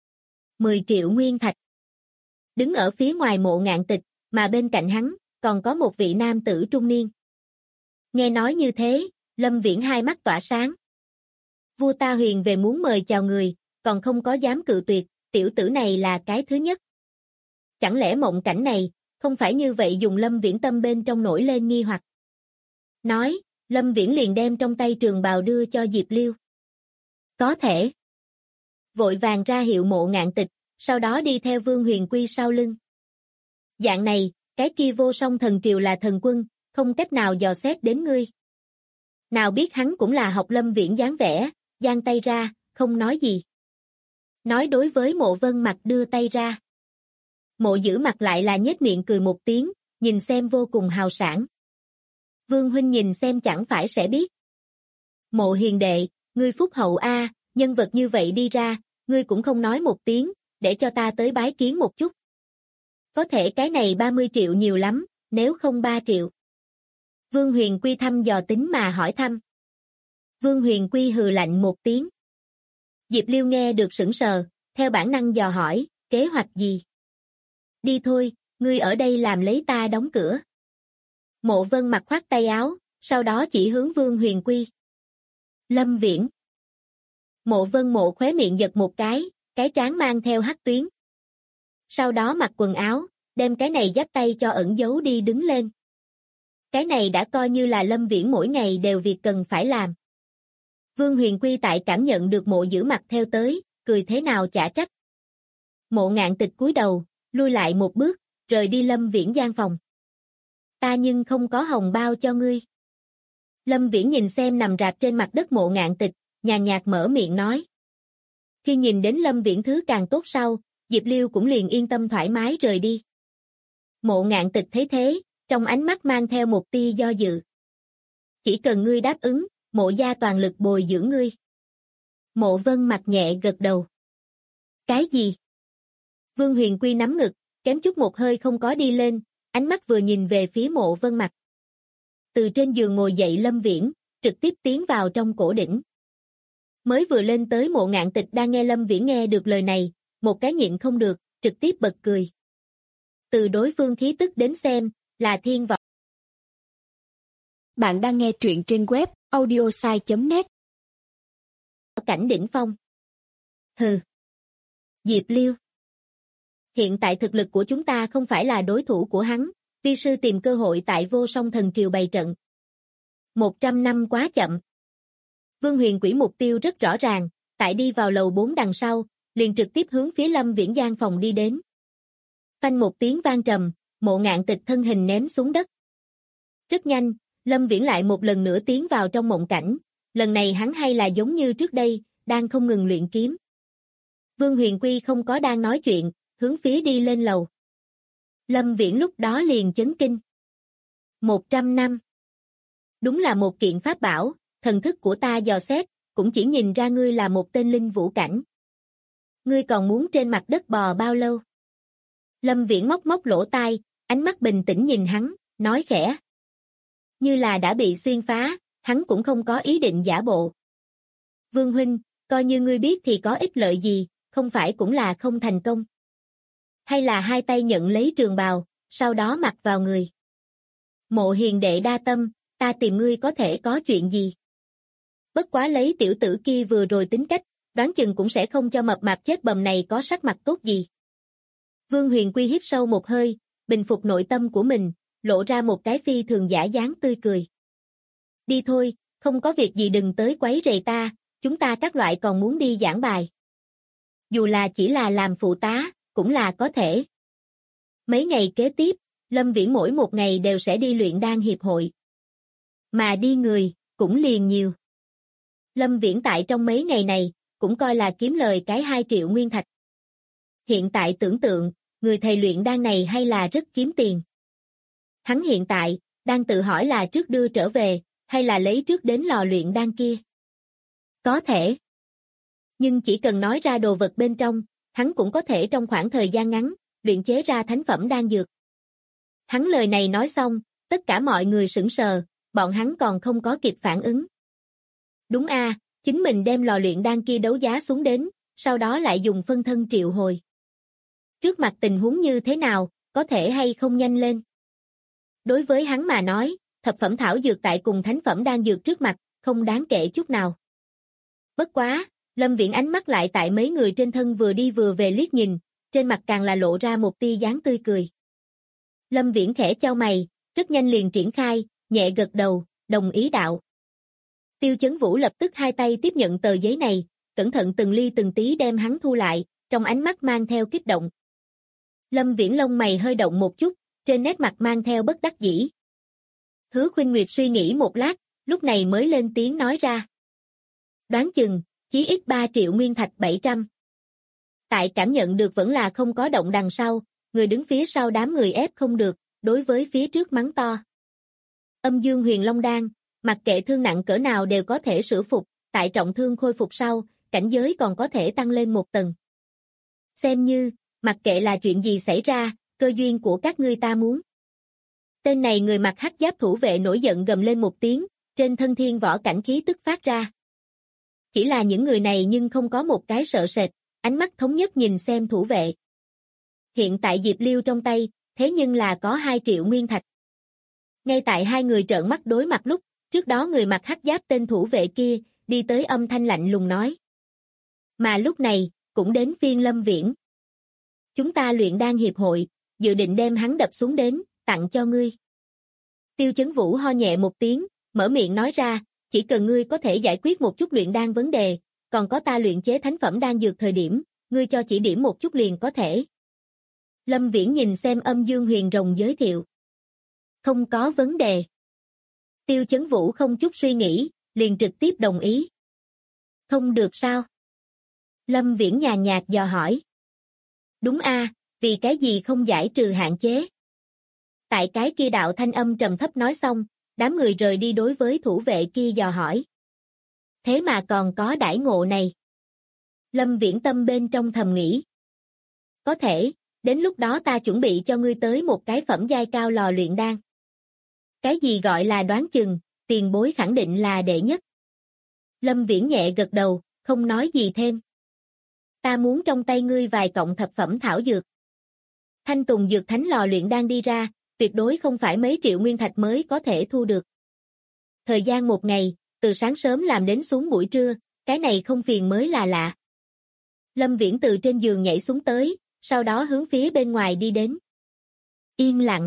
10 triệu nguyên thạch. Đứng ở phía ngoài Mộ Ngạn Tịch, mà bên cạnh hắn, còn có một vị nam tử trung niên. Nghe nói như thế, Lâm Viễn hai mắt tỏa sáng. Vua ta huyền về muốn mời chào người, còn không có dám cự tuyệt, tiểu tử này là cái thứ nhất. Chẳng lẽ mộng cảnh này, không phải như vậy dùng Lâm Viễn tâm bên trong nổi lên nghi hoặc. Nói, Lâm Viễn liền đem trong tay trường bào đưa cho Diệp Liêu. Có thể. Vội vàng ra hiệu Mộ Ngạn Tịch, sau đó đi theo Vương Huyền Quy sau lưng. Dạng này, cái kia vô song thần triều là thần quân, không cách nào dò xét đến ngươi. Nào biết hắn cũng là học Lâm Viễn dáng vẻ, giang tay ra, không nói gì. Nói đối với Mộ Vân mặt đưa tay ra. Mộ Giữ mặt lại là nhếch miệng cười một tiếng, nhìn xem vô cùng hào sảng. Vương huynh nhìn xem chẳng phải sẽ biết. Mộ hiền đệ, ngươi phúc hậu a, nhân vật như vậy đi ra, ngươi cũng không nói một tiếng, để cho ta tới bái kiến một chút. Có thể cái này 30 triệu nhiều lắm, nếu không 3 triệu. Vương Huyền Quy thăm dò tính mà hỏi thăm. Vương Huyền Quy hừ lạnh một tiếng. Diệp Liêu nghe được sững sờ, theo bản năng dò hỏi, kế hoạch gì? Đi thôi, ngươi ở đây làm lấy ta đóng cửa. Mộ Vân mặt khoát tay áo, sau đó chỉ hướng Vương Huyền Quy. Lâm Viễn. Mộ Vân mộ khóe miệng giật một cái trán mang theo hắc tuyến. Sau đó mặc quần áo, đem cái này giáp tay cho ẩn giấu đi đứng lên. Cái này đã coi như là Lâm Viễn mỗi ngày đều việc cần phải làm. Vương Huyền Quy tại cảm nhận được Mộ Giữ mặt theo tới, cười thế nào chả trách. Mộ Ngạn Tịch cúi đầu, lui lại một bước, rời đi Lâm Viễn gian phòng. Ta nhưng không có hồng bao cho ngươi. Lâm Viễn nhìn xem nằm rạp trên mặt đất Mộ Ngạn Tịch, nhàn nhạt mở miệng nói. Khi nhìn đến Lâm Viễn thứ càng tốt sau, Diệp Liêu cũng liền yên tâm thoải mái rời đi. Mộ Ngạn Tịch thấy thế, trong ánh mắt mang theo một tia do dự. Chỉ cần ngươi đáp ứng, Mộ gia toàn lực bồi dưỡng ngươi. Mộ Vân mặt nhẹ gật đầu. Cái gì? Vương Huyền Quy nắm ngực, kém chút một hơi không có đi lên, ánh mắt vừa nhìn về phía Mộ Vân mặt. Từ trên giường ngồi dậy Lâm Viễn, trực tiếp tiến vào trong cổ đỉnh. Mới vừa lên tới Mộ Ngạn Tịch đang nghe Lâm Viễn nghe được lời này, một cái nhịn không được, trực tiếp bật cười. Từ đối phương khí tức đến xem, là thiên vọng. Bạn đang nghe truyện trên web audiosai.net. Cảnh đỉnh phong. Hừ. Diệp Liêu. Hiện tại thực lực của chúng ta không phải là đối thủ của hắn, vi sư tìm cơ hội tại vô song thần triều bày trận. 100 năm quá chậm. Vương Huyền Quỷ mục tiêu rất rõ ràng, tại đi vào lầu 4 đằng sau, liền trực tiếp hướng phía Lâm Viễn gian phòng đi đến. Phanh một tiếng vang trầm, Mộ Ngạn Tịch thân hình ném xuống đất. Rất nhanh, Lâm Viễn lại một lần nữa tiến vào trong mộng cảnh, lần này hắn hay là giống như trước đây, đang không ngừng luyện kiếm. Vương Huyền Quy không có đang nói chuyện, hướng phía đi lên lầu. Lâm Viễn lúc đó liền chấn kinh. 100 năm. Đúng là một kiện pháp bảo, thần thức của ta dò xét, cũng chỉ nhìn ra ngươi là một tên linh vũ cảnh. Ngươi còn muốn trên mặt đất bò bao lâu? Lâm Viễn móc móc lỗ tai, ánh mắt bình tĩnh nhìn hắn, nói khẽ. Như là đã bị xuyên phá, hắn cũng không có ý định giả bộ. Vương huynh, coi như ngươi biết thì có ích lợi gì, không phải cũng là không thành công. Hay là hai tay nhận lấy trường bào, sau đó mặc vào người. Mộ hiền đệ đa tâm, ta tìm ngươi có thể có chuyện gì? Bất quá lấy tiểu tử kia vừa rồi tính cách, đoán chừng cũng sẽ không cho mập mạp chết bầm này có sắc mặt tốt gì. Vương Huyền Quy hít sâu một hơi, bình phục nội tâm của mình, lộ ra một cái phi thường giả dáng tươi cười. Đi thôi, không có việc gì đừng tới quấy rầy ta, chúng ta các loại còn muốn đi giảng bài. Dù là chỉ là làm phụ tá, cũng là có thể. Mấy ngày kế tiếp, Lâm Viễn mỗi một ngày đều sẽ đi luyện đan hiệp hội. Mà đi người, cũng liền nhiều. Lâm Viễn tại trong mấy ngày này, cũng coi là kiếm lời cái 2 triệu nguyên thạch. Hiện tại tưởng tượng, người thầy luyện đan này hay là rất kiếm tiền. Hắn hiện tại, đang tự hỏi là trước đưa trở về, hay là lấy trước đến lò luyện đan kia. Có thể. Nhưng chỉ cần nói ra đồ vật bên trong, hắn cũng có thể trong khoảng thời gian ngắn, luyện chế ra thánh phẩm đan dược. Hắn lời này nói xong, tất cả mọi người sững sờ, bọn hắn còn không có kịp phản ứng. Đúng a, chính mình đem lò luyện đan kia đấu giá xuống đến, sau đó lại dùng phân thân triệu hồi. Trước mặt tình huống như thế nào, có thể hay không nhanh lên. Đối với hắn mà nói, thập phẩm thảo dược tại cùng thánh phẩm đan dược trước mặt, không đáng kể chút nào. Bất quá, Lâm Viễn ánh mắt lại tại mấy người trên thân vừa đi vừa về liếc nhìn, trên mặt càng là lộ ra một tia dáng tươi cười. Lâm Viễn khẽ chau mày, rất nhanh liền triển khai, nhẹ gật đầu, đồng ý đạo. Tiêu Chấn Vũ lập tức hai tay tiếp nhận tờ giấy này, cẩn thận từng ly từng tí đem hắn thu lại, trong ánh mắt mang theo kích động. Lâm Viễn lông mày hơi động một chút, trên nét mặt mang theo bất đắc dĩ. Hứa Khuynh Nguyệt suy nghĩ một lát, lúc này mới lên tiếng nói ra. Đoán chừng, chí ít 3 triệu nguyên thạch 700. Tại cảm nhận được vẫn là không có động đằng sau, người đứng phía sau đám người ép không được, đối với phía trước mắng to. Âm Dương Huyền Long Đan, mặc kệ thương nặng cỡ nào đều có thể sửa phục, tại trọng thương khôi phục sau, cảnh giới còn có thể tăng lên một tầng. Xem như, mặc kệ là chuyện gì xảy ra, cơ duyên của các ngươi ta muốn. Tên này người mặc hắc giáp thủ vệ nổi giận gầm lên một tiếng, trên thân thiên võ cảnh khí tức phát ra. Chỉ là những người này nhưng không có một cái sợ sệt, ánh mắt thống nhất nhìn xem thủ vệ. Hiện tại Diệp Liêu trong tay, thế nhưng là có 2 triệu nguyên thạch. Ngay tại hai người trợn mắt đối mặt lúc, trước đó người mặc hắc giáp tên thủ vệ kia, đi tới âm thanh lạnh lùng nói. Mà lúc này, cũng đến phiên Lâm Viễn. Chúng ta luyện đan hiệp hội, dự định đem hắn đập xuống đến, tặng cho ngươi. Tiêu Chấn Vũ ho nhẹ một tiếng, mở miệng nói ra, chỉ cần ngươi có thể giải quyết một chút luyện đan vấn đề, còn có ta luyện chế thánh phẩm đan dược thời điểm, ngươi cho chỉ điểm một chút liền có thể. Lâm Viễn nhìn xem Âm Dương Huyền Rồng giới thiệu. Không có vấn đề. Tiêu Chấn Vũ không chút suy nghĩ, liền trực tiếp đồng ý. Không được sao? Lâm Viễn nhàn nhạt dò hỏi. Đúng a, vì cái gì không giải trừ hạn chế? Tại cái kia đạo thanh âm trầm thấp nói xong, đám người rời đi đối với thủ vệ kia dò hỏi. Thế mà còn có đãi ngộ này. Lâm Viễn tâm bên trong thầm nghĩ. Có thể, đến lúc đó ta chuẩn bị cho ngươi tới một cái phẩm giai cao lò luyện đan. Cái gì gọi là đoán chừng, tiền bối khẳng định là đệ nhất. Lâm Viễn nhẹ gật đầu, không nói gì thêm. Ta muốn trong tay ngươi vài cọng thập phẩm thảo dược. Thanh Tùng dược thánh lò luyện đan đi ra, tuyệt đối không phải mấy triệu nguyên thạch mới có thể thu được. Thời gian một ngày, từ sáng sớm làm đến xuống buổi trưa, cái này không phiền mới là lạ. Lâm Viễn từ trên giường nhảy xuống tới, sau đó hướng phía bên ngoài đi đến. Yên lặng.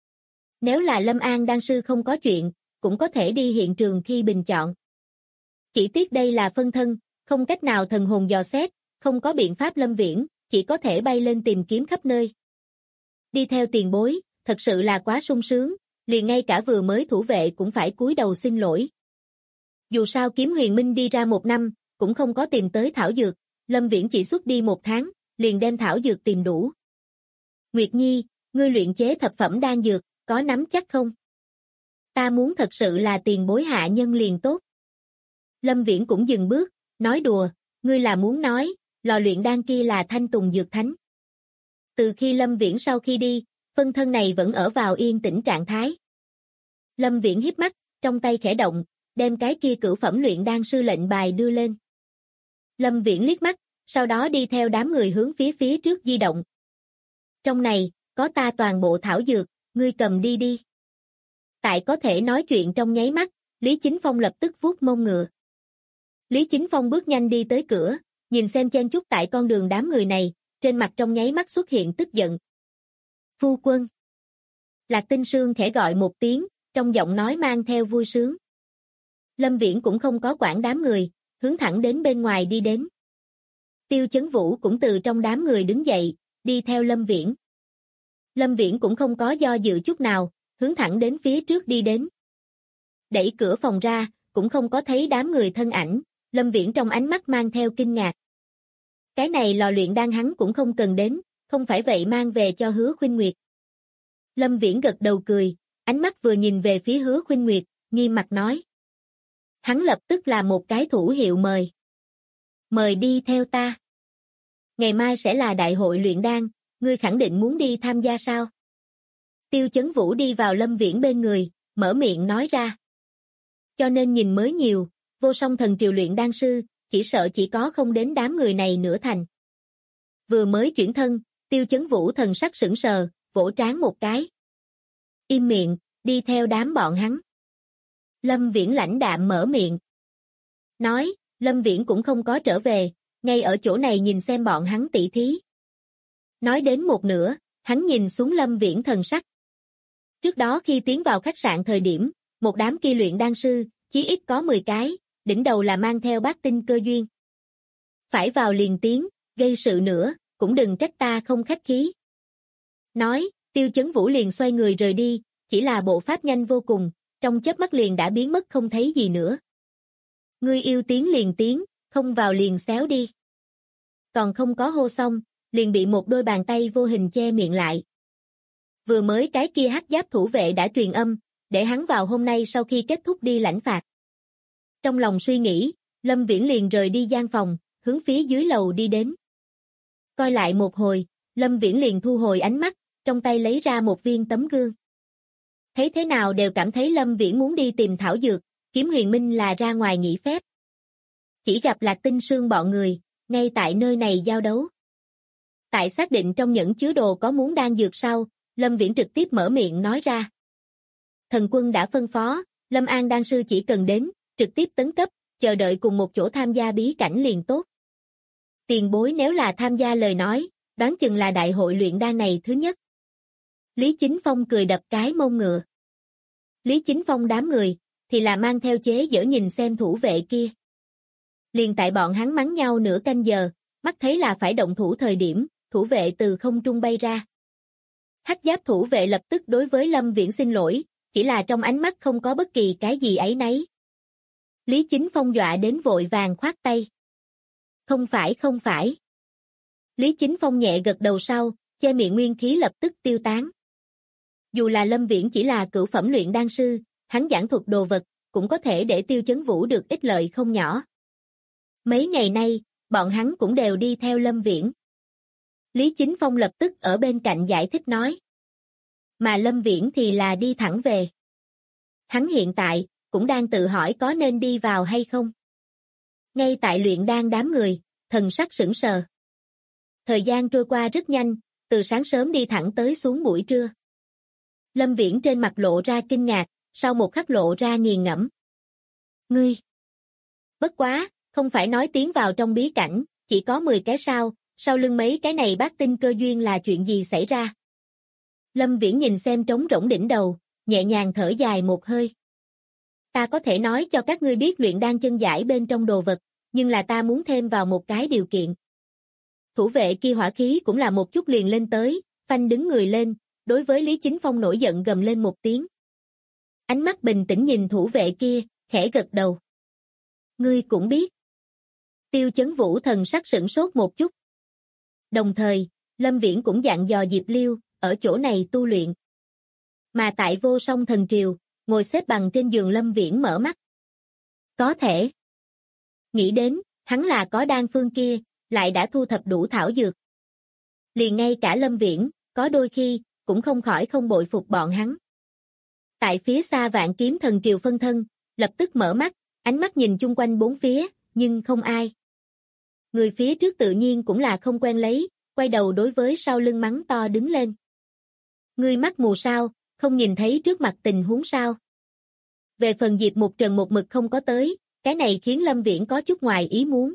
Nếu là Lâm An đan sư không có chuyện, cũng có thể đi hiện trường khi bình chọn. Chỉ tiếc đây là phân thân, không cách nào thần hồn dò xét, không có biện pháp Lâm Viễn, chỉ có thể bay lên tìm kiếm khắp nơi. Đi theo tiền bối, thật sự là quá sung sướng, liền ngay cả vừa mới thủ vệ cũng phải cúi đầu xin lỗi. Dù sao Kiếm Huyền Minh đi ra 1 năm, cũng không có tìm tới thảo dược, Lâm Viễn chỉ xuất đi 1 tháng, liền đem thảo dược tìm đủ. Nguyệt Nhi, ngươi luyện chế thập phẩm đan dược, có nắm chắc không? Ta muốn thật sự là tiền bối hạ nhân liền tốt. Lâm Viễn cũng dừng bước, nói đùa, ngươi là muốn nói, lò luyện đan kia là Thanh Tùng Dược Thánh. Từ khi Lâm Viễn sau khi đi, phân thân này vẫn ở vào yên tĩnh trạng thái. Lâm Viễn híp mắt, trong tay khẽ động, đem cái kia cửu phẩm luyện đan sư lệnh bài đưa lên. Lâm Viễn liếc mắt, sau đó đi theo đám người hướng phía trước di động. Trong này, có ta toàn bộ thảo dược, ngươi cầm đi đi. Tại có thể nói chuyện trong nháy mắt, Lý Chính Phong lập tức vuốt mông ngựa. Lý Chính Phong bước nhanh đi tới cửa, nhìn xem chen chúc tại con đường đám người này, trên mặt trong nháy mắt xuất hiện tức giận. Phu quân. Lạc Tinh Sương khẽ gọi một tiếng, trong giọng nói mang theo vui sướng. Lâm Viễn cũng không có quản đám người, hướng thẳng đến bên ngoài đi đến. Tiêu Chấn Vũ cũng từ trong đám người đứng dậy, đi theo Lâm Viễn. Lâm Viễn cũng không có do dự chút nào, hướng thẳng đến phía trước đi đến. Đẩy cửa phòng ra, cũng không có thấy đám người thân ảnh, Lâm Viễn trong ánh mắt mang theo kinh ngạc. Cái này lò luyện đan hắn cũng không cần đến, không phải vậy mang về cho Hứa Khuynh Nguyệt. Lâm Viễn gật đầu cười, ánh mắt vừa nhìn về phía Hứa Khuynh Nguyệt, nghiêm mặt nói. Hắn lập tức làm một cái thủ hiệu mời. Mời đi theo ta. Ngày mai sẽ là đại hội luyện đan, ngươi khẳng định muốn đi tham gia sao? Tiêu Chấn Vũ đi vào Lâm Viễn bên người, mở miệng nói ra. Cho nên nhìn mới nhiều, vô song thần triều luyện đan sư, chỉ sợ chỉ có không đến đám người này nửa thành. Vừa mới chuyển thân, Tiêu Chấn Vũ thần sắc sững sờ, vỗ trán một cái. Im miệng, đi theo đám bọn hắn. Lâm Viễn lãnh đạm mở miệng. Nói, Lâm Viễn cũng không có trở về, ngay ở chỗ này nhìn xem bọn hắn tỉ thí. Nói đến một nửa, hắn nhìn xuống Lâm Viễn thần sắc. Trước đó khi tiến vào khách sạn thời điểm, một đám kia luyện đan sư, chí ít có 10 cái, đỉnh đầu là mang theo bát tinh cơ duyên. Phải vào liền tiến, gây sự nữa, cũng đừng trách ta không khách khí. Nói, Tiêu Chấn Vũ liền xoay người rời đi, chỉ là bộ pháp nhanh vô cùng, trong chớp mắt liền đã biến mất không thấy gì nữa. Ngươi yêu tiến liền tiến, không vào liền xéo đi. Còn không có hô xong, liền bị một đôi bàn tay vô hình che miệng lại. Vừa mới cái kia hắc giáp thủ vệ đã truyền âm, để hắn vào hôm nay sau khi kết thúc đi lãnh phạt. Trong lòng suy nghĩ, Lâm Viễn liền rời đi gian phòng, hướng phía dưới lầu đi đến. Coi lại một hồi, Lâm Viễn liền thu hồi ánh mắt, trong tay lấy ra một viên tấm gương. Thấy thế nào đều cảm thấy Lâm Viễn muốn đi tìm thảo dược, Kiếm Huyền Minh là ra ngoài nghỉ phép. Chỉ gặp Lạc Tinh Sương bọn người, ngay tại nơi này giao đấu. Tại xác định trong nhẫn chứa đồ có muốn đan dược sau, Lâm Viễn trực tiếp mở miệng nói ra. Thần quân đã phân phó, Lâm An đan sư chỉ cần đến, trực tiếp tấn cấp, chờ đợi cùng một chỗ tham gia bí cảnh liền tốt. Tiền bối nếu là tham gia lời nói, đoán chừng là đại hội luyện đan này thứ nhất. Lý Chính Phong cười đập cái mông ngựa. Lý Chính Phong đám người, thì là mang theo chế giỡn nhìn xem thủ vệ kia. Liền tại bọn hắn mắng nhau nửa canh giờ, mắt thấy là phải động thủ thời điểm, thủ vệ từ không trung bay ra. Hắc giáp thủ vệ lập tức đối với Lâm Viễn xin lỗi, chỉ là trong ánh mắt không có bất kỳ cái gì áy náy. Lý Chính Phong dọa đến vội vàng khoát tay. Không phải. Lý Chính Phong nhẹ gật đầu sau, che miệng nguyên khí lập tức tiêu tán. Dù là Lâm Viễn chỉ là cửu phẩm luyện đan sư, hắn giảng thuật đồ vật, cũng có thể để Tiêu Chấn Vũ được ích lợi không nhỏ. Mấy ngày nay, bọn hắn cũng đều đi theo Lâm Viễn. Lý Chính Phong lập tức ở bên cạnh giải thích nói. Mà Lâm Viễn thì là đi thẳng về. Hắn hiện tại, cũng đang tự hỏi có nên đi vào hay không. Ngay tại luyện đan đám người, thần sắc sững sờ. Thời gian trôi qua rất nhanh, từ sáng sớm đi thẳng tới xuống buổi trưa. Lâm Viễn trên mặt lộ ra kinh ngạc, sau một khắc lộ ra nghiền ngẫm. Ngươi! Bất quá, không phải nói tiến vào trong bí cảnh, chỉ có 10 cái sao, sau lưng mấy cái này bát tinh cơ duyên là chuyện gì xảy ra? Lâm Viễn nhìn xem trống rỗng đỉnh đầu, nhẹ nhàng thở dài một hơi. Ta có thể nói cho các ngươi biết luyện đan chân giải bên trong đồ vật, nhưng là ta muốn thêm vào một cái điều kiện. Thủ vệ kia hỏa khí cũng là một chút liền lên tới, phanh đứng người lên, đối với Lý Chính Phong nổi giận gầm lên một tiếng. Ánh mắt bình tĩnh nhìn thủ vệ kia, khẽ gật đầu. Ngươi cũng biết. Tiêu Chấn Vũ thần sắc sửng sốt một chút. Đồng thời, Lâm Viễn cũng dặn dò Diệp Liêu, ở chỗ này tu luyện. Mà tại Vô Song Thần Triều, ngồi xếp bằng trên giường Lâm Viễn mở mắt. Có thể. Nghĩ đến, hắn là có đan phương kia, lại đã thu thập đủ thảo dược. Liền ngay cả Lâm Viễn, có đôi khi, cũng không khỏi không bội phục bọn hắn. Tại phía xa Vạn Kiếm Thần Triều phân thân, lập tức mở mắt, ánh mắt nhìn chung quanh bốn phía, nhưng không ai. Người phía trước tự nhiên cũng là không quen lấy, quay đầu đối với sau lưng mắng to đứng lên. Ngươi mắt mù sao, không nhìn thấy trước mặt tình huống sao? Về phần Diệp Mục Trần một mực không có tới, cái này khiến Lâm Viễn có chút ngoài ý muốn.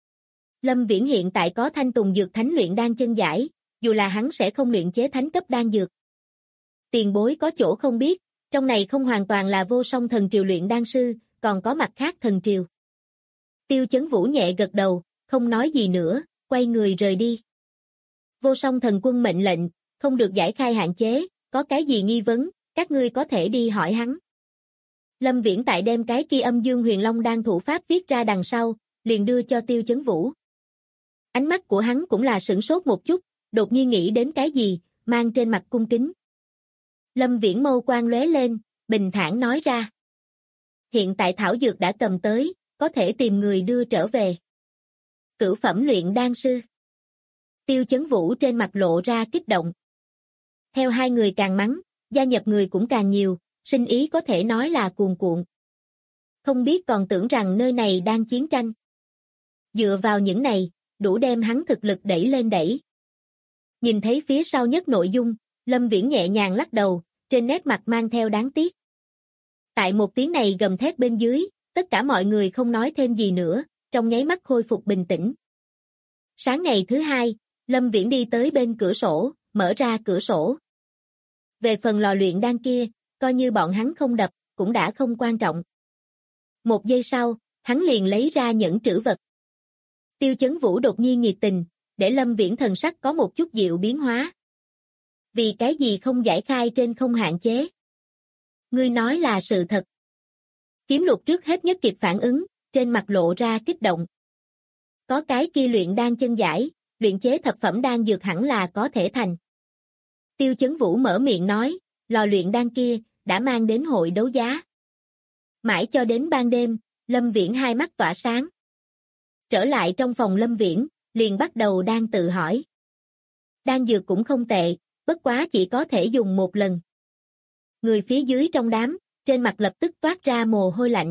Lâm Viễn hiện tại có Thanh Tùng Dược Thánh luyện đan chân giải, dù là hắn sẽ không luyện chế thánh cấp đan dược. Tiền bối có chỗ không biết, trong này không hoàn toàn là Vô Song Thần Triều luyện đan sư, còn có mặt khác thần triều. Tiêu Chấn Vũ nhẹ gật đầu, không nói gì nữa, quay người rời đi. Vô Song Thần Quân mệnh lệnh, không được giải khai hạn chế, có cái gì nghi vấn, các ngươi có thể đi hỏi hắn. Lâm Viễn tại đem cái kia Âm Dương Huyền Long đan thủ pháp viết ra đằng sau, liền đưa cho Tiêu Chấn Vũ. Ánh mắt của hắn cũng là sửng sốt một chút, đột nhiên nghĩ đến cái gì, mang trên mặt cung kính. Lâm Viễn mâu quang lóe lên, bình thản nói ra. Hiện tại thảo dược đã cầm tới, có thể tìm người đưa trở về. Cửu phẩm luyện đan sư. Tiêu Chấn Vũ trên mặt lộ ra kích động. Theo hai người càng mắng, gia nhập người cũng càng nhiều, sinh ý có thể nói là cuồn cuộn. Không biết còn tưởng rằng nơi này đang chiến tranh. Dựa vào những này, đủ đem hắn thực lực đẩy lên đẩy. Nhìn thấy phía sau nhất nội dung, Lâm Viễn nhẹ nhàng lắc đầu, trên nét mặt mang theo đáng tiếc. Tại một tiếng này gầm thét bên dưới, tất cả mọi người không nói thêm gì nữa, trong nháy mắt khôi phục bình tĩnh. Sáng ngày thứ hai, Lâm Viễn đi tới bên cửa sổ, mở ra cửa sổ. Về phần lò luyện đan kia, coi như bọn hắn không đập, cũng đã không quan trọng. Một giây sau, hắn liền lấy ra nhẫn trữ vật. Tiêu Chấn Vũ đột nhiên nhiệt tình, để Lâm Viễn thần sắc có một chút dịu biến hóa. Vì cái gì không giải khai trên không hạn chế? Ngươi nói là sự thật. Kiếm Lục trước hết nhất kịp phản ứng, trên mặt lộ ra kích động. Có cái kia luyện đan chân giải, luyện chế thập phẩm đan dược hẳn là có thể thành. Tiêu Chấn Vũ mở miệng nói, lò luyện đan kia, đã mang đến hội đấu giá. Mãi cho đến ban đêm, Lâm Viễn hai mắt tỏa sáng. Trở lại trong phòng Lâm Viễn, liền bắt đầu đang tự hỏi. Đan dược cũng không tệ, bất quá chỉ có thể dùng một lần. Người phía dưới trong đám, trên mặt lập tức toát ra mồ hôi lạnh.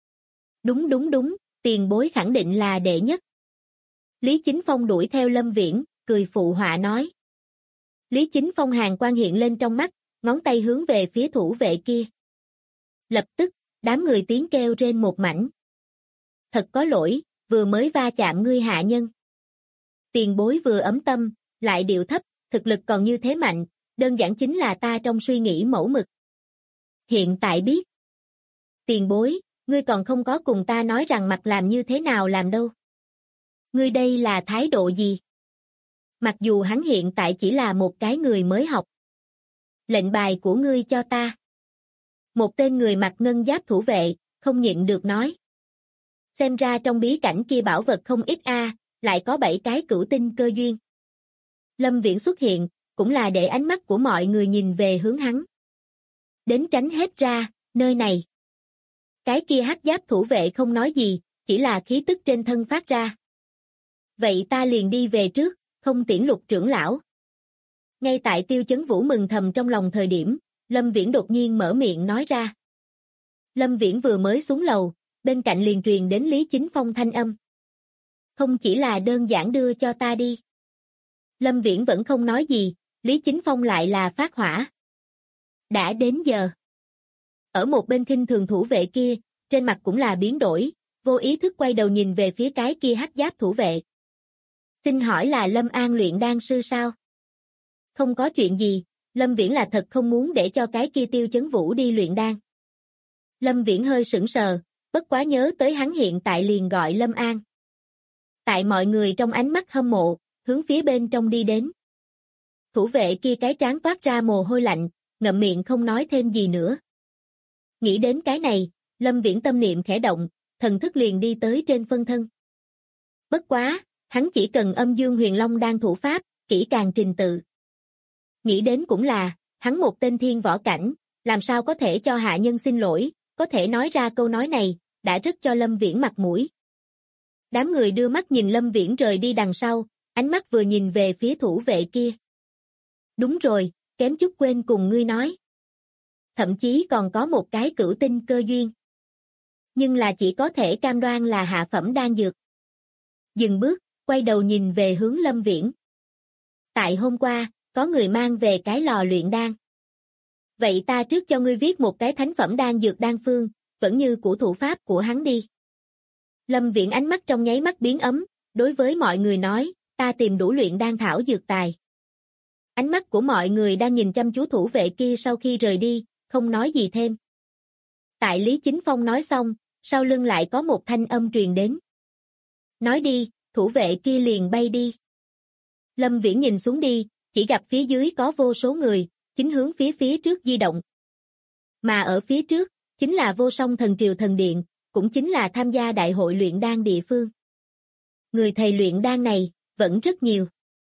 Đúng, tiền bối khẳng định là đệ nhất. Lý Chính Phong đuổi theo Lâm Viễn, cười phụ họa nói. Lý Chính Phong hàn quang hiện lên trong mắt, ngón tay hướng về phía thủ vệ kia. Lập tức, đám người tiếng kêu rên một mảnh. Thật có lỗi, vừa mới va chạm ngươi hạ nhân. Tiền bối vừa ấm tâm, lại điệu thấp, thực lực còn như thế mạnh, đơn giản chính là ta trong suy nghĩ mẫu mực. Hiện tại biết. Tiền bối, ngươi còn không có cùng ta nói rằng mặt làm như thế nào làm đâu. Ngươi đây là thái độ gì? Mặc dù hắn hiện tại chỉ là một cái người mới học. Lệnh bài của ngươi cho ta. Một tên người mặc ngân giáp thủ vệ, không nhịn được nói. Xem ra trong bí cảnh kia bảo vật không ít lại có 7 cái cửu tinh cơ duyên. Lâm Viễn xuất hiện, cũng là để ánh mắt của mọi người nhìn về hướng hắn. Đến tránh hết ra, nơi này. Cái kia hắc giáp thủ vệ không nói gì, chỉ là khí tức trên thân phát ra. Vậy ta liền đi về trước, không tiễn Lục trưởng lão. Ngay tại Tiêu Chấn Vũ mừng thầm trong lòng thời điểm, Lâm Viễn đột nhiên mở miệng nói ra. Lâm Viễn vừa mới xuống lầu, bên cạnh liền truyền đến Lý Chính Phong thanh âm. Không chỉ là đơn giản đưa cho ta đi. Lâm Viễn vẫn không nói gì, Lý Chính Phong lại là phát hỏa. Đã đến giờ. Ở một bên khinh thường thủ vệ kia, trên mặt cũng là biến đổi, vô ý thức quay đầu nhìn về phía cái kia hắc giáp thủ vệ. Xin hỏi là Lâm An luyện đan sư sao? Không có chuyện gì, Lâm Viễn là thật không muốn để cho cái kia Tiêu Chấn Vũ đi luyện đan. Lâm Viễn hơi sững sờ, bất quá nhớ tới hắn hiện tại liền gọi Lâm An. Tại mọi người trong ánh mắt hâm mộ, hướng phía bên trong đi đến. Thủ vệ kia cái trán toát ra mồ hôi lạnh, ngậm miệng không nói thêm gì nữa. Nghĩ đến cái này, Lâm Viễn tâm niệm khẽ động, thần thức liền đi tới trên phân thân. Bất quá, hắn chỉ cần âm dương huyền long đan thủ pháp, kỹ càng trình tự. Nghĩ đến cũng là, hắn một tên thiên võ cảnh, làm sao có thể cho hạ nhân xin lỗi, có thể nói ra câu nói này, đã rất cho Lâm Viễn mặt mũi. Đám người đưa mắt nhìn Lâm Viễn rời đi đằng sau, ánh mắt vừa nhìn về phía thủ vệ kia. Đúng rồi, kém chút quên cùng ngươi nói. Thậm chí còn có một cái cửu tinh cơ duyên. Nhưng là chỉ có thể cam đoan là hạ phẩm đan dược. Dừng bước, quay đầu nhìn về hướng Lâm Viễn. Tại hôm qua, có người mang về cái lò luyện đan. Vậy ta trước cho ngươi viết một cái thánh phẩm đan dược đan phương, vẫn như của thủ pháp của hắn đi. Lâm Viễn ánh mắt trong nháy mắt biến ấm, đối với mọi người nói, ta tìm đủ luyện đan thảo dược tài. Ánh mắt của mọi người đang nhìn chăm chú thủ vệ kia sau khi rời đi, không nói gì thêm. Tại Lý Chính Phong nói xong, sau lưng lại có một thanh âm truyền đến. Nói đi, thủ vệ kia liền bay đi. Lâm Viễn nhìn xuống đi, chỉ gặp phía dưới có vô số người, chính hướng phía trước di động. Mà ở phía trước, chính là Vô Song Thần Triều Thần Điện, cũng chính là tham gia đại hội luyện đan địa phương. Người thầy luyện đan này, vẫn rất nhiều.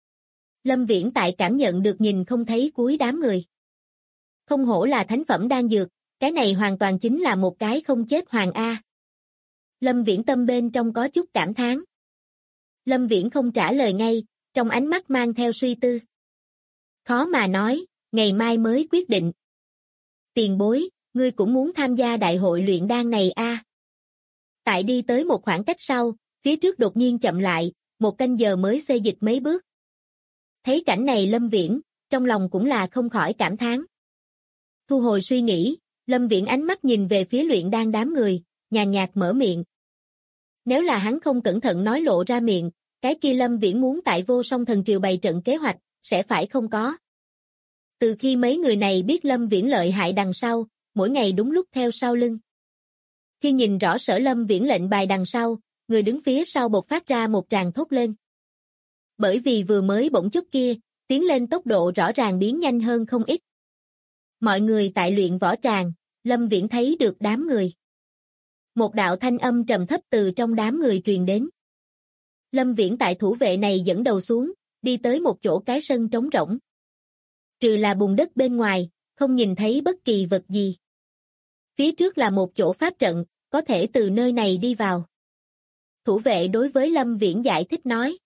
Lâm Viễn tại cảm nhận được nhìn không thấy cuối đám người. Không hổ là thánh phẩm đan dược, cái này hoàn toàn chính là một cái không chết hoàng A. Lâm Viễn tâm bên trong có chút cảm thán. Lâm Viễn không trả lời ngay, trong ánh mắt mang theo suy tư. Khó mà nói, ngày mai mới quyết định. Tiền bối, ngươi cũng muốn tham gia đại hội luyện đan này a? Tại đi tới một khoảng cách sau, phía trước đột nhiên chậm lại, một canh giờ mới xê dịch mấy bước. Thấy cảnh này Lâm Viễn, trong lòng cũng là không khỏi cảm thán. Thu hồi suy nghĩ, Lâm Viễn ánh mắt nhìn về phía luyện đan đám người, nhàn nhạt mở miệng. Nếu là hắn không cẩn thận nói lộ ra miệng, cái kia Lâm Viễn muốn tại Vô Song Thần Triều bày trận kế hoạch, sẽ phải không có. Từ khi mấy người này biết Lâm Viễn lợi hại đằng sau, mỗi ngày đúng lúc theo sau lưng. Khi nhìn rõ sở Lâm Viễn lệnh bài đằng sau, người đứng phía sau bộc phát ra một tràng thốt lên. Bởi vì vừa mới bỗng chút kia, tiến lên tốc độ rõ ràng biến nhanh hơn không ít. Mọi người tại luyện võ tràng, Lâm Viễn thấy được đám người. Một đạo thanh âm trầm thấp từ trong đám người truyền đến. Lâm Viễn tại thủ vệ này dẫn đầu xuống, đi tới một chỗ cái sân trống rỗng. Trừ là bùn đất bên ngoài, không nhìn thấy bất kỳ vật gì. Phía trước là một chỗ pháp trận, có thể từ nơi này đi vào. Thủ vệ đối với Lâm Viễn giải thích nói.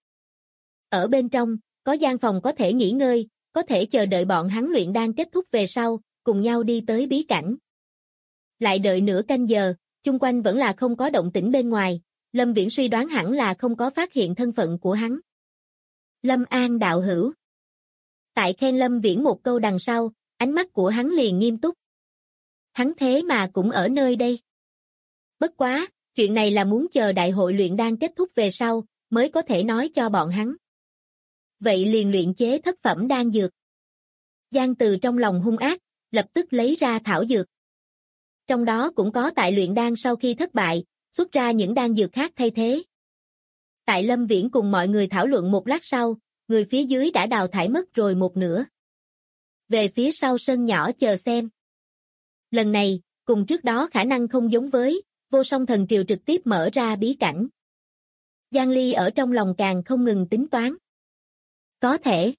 Ở bên trong, có gian phòng có thể nghỉ ngơi, có thể chờ đợi bọn hắn luyện đan kết thúc về sau, cùng nhau đi tới bí cảnh. Lại đợi nửa canh giờ, chung quanh vẫn là không có động tĩnh bên ngoài, Lâm Viễn suy đoán hẳn là không có phát hiện thân phận của hắn. Lâm An đạo hữu. Tại khen Lâm Viễn một câu đằng sau, ánh mắt của hắn liền nghiêm túc. Hắn thế mà cũng ở nơi đây. Bất quá, chuyện này là muốn chờ đại hội luyện đan kết thúc về sau, mới có thể nói cho bọn hắn. Vậy liền luyện chế thất phẩm đan dược. Giang Từ trong lòng hung ác, lập tức lấy ra thảo dược. Trong đó cũng có tại luyện đan sau khi thất bại, xuất ra những đan dược khác thay thế. Tại Lâm Viễn cùng mọi người thảo luận một lát sau, người phía dưới đã đào thải mất rồi một nửa. Về phía sau sân nhỏ chờ xem. Lần này, cùng trước đó khả năng không giống với, Vô Song Thần Triều trực tiếp mở ra bí cảnh. Giang Ly ở trong lòng càng không ngừng tính toán. Có thể.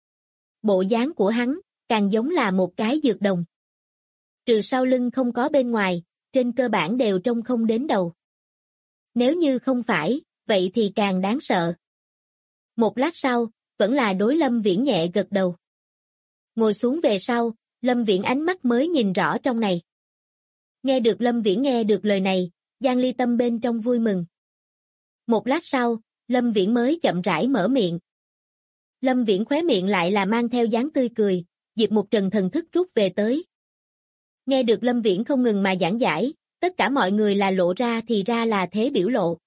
Bộ dáng của hắn, càng giống là một cái dược đồng. Trừ sau lưng không có bên ngoài, trên cơ bản đều trông không đến đầu. Nếu như không phải, vậy thì càng đáng sợ. Một lát sau, vẫn là đối Lâm Viễn nhẹ gật đầu. Ngồi xuống về sau, Lâm Viễn ánh mắt mới nhìn rõ trong này. Nghe được Lâm Viễn nghe được lời này, Giang Ly tâm bên trong vui mừng. Một lát sau, Lâm Viễn mới chậm rãi mở miệng. Lâm Viễn khóe miệng lại là mang theo dáng tươi cười, Diệp Mục Trần thần thức rút về tới. Nghe được Lâm Viễn không ngừng mà giảng giải, tất cả mọi người là lộ ra thì ra là thế biểu lộ.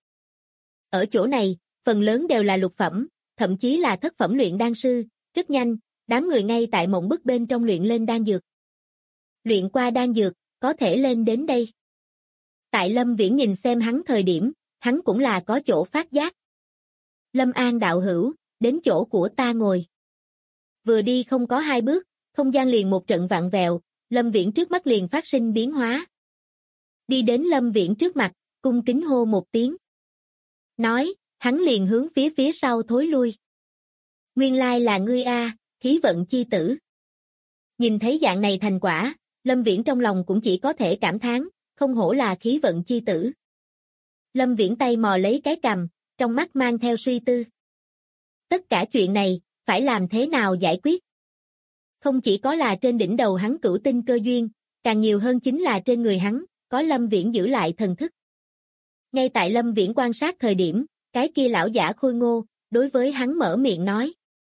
Ở chỗ này, phần lớn đều là lục phẩm, thậm chí là thất phẩm luyện đan sư, rất nhanh, đám người ngay tại mộng bức bên trong luyện lên đan dược. Luyện qua đan dược, có thể lên đến đây. Tại Lâm Viễn nhìn xem hắn thời điểm, hắn cũng là có chỗ phát giác. Lâm An đạo hữu, đến chỗ của ta ngồi. Vừa đi không có 2 bước, không gian liền một trận vặn vẹo, Lâm Viễn trước mắt liền phát sinh biến hóa. đi đến Lâm Viễn trước mặt, cung kính hô một tiếng. Nói, hắn liền hướng phía sau thối lui. Nguyên lai là ngươi a, khí vận chi tử. Nhìn thấy dạng này thành quả, Lâm Viễn trong lòng cũng chỉ có thể cảm thán, không hổ là khí vận chi tử. Lâm Viễn tay mò lấy cái cằm, trong mắt mang theo suy tư. Tất cả chuyện này, phải làm thế nào giải quyết? Không chỉ có là trên đỉnh đầu hắn cửu tinh cơ duyên, càng nhiều hơn chính là trên người hắn, có Lâm Viễn giữ lại thần thức. Ngay tại Lâm Viễn quan sát thời điểm, cái kia lão giả khôi ngô, đối với hắn mở miệng nói.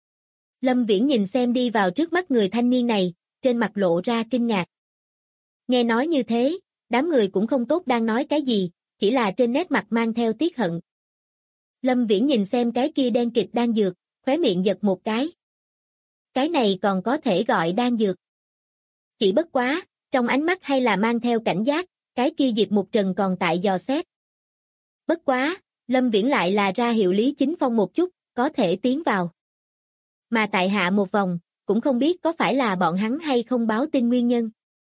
Lâm Viễn nhìn xem đi vào trước mắt người thanh niên này, trên mặt lộ ra kinh ngạc. Nghe nói như thế, đám người cũng không tốt đang nói cái gì, chỉ là trên nét mặt mang theo tiếc hận. Lâm Viễn nhìn xem cái kia đen kịt đan dược, khóe miệng giật một cái. Cái này còn có thể gọi đan dược. Chỉ bất quá, trong ánh mắt hay là mang theo cảnh giác, cái kia Diệp Mục Trần còn tại dò xét. Bất quá, Lâm Viễn lại là ra hiệu Lý Chính Phong một chút, có thể tiến vào. Mà tại hạ một vòng, cũng không biết có phải là bọn hắn hay không báo tin nguyên nhân.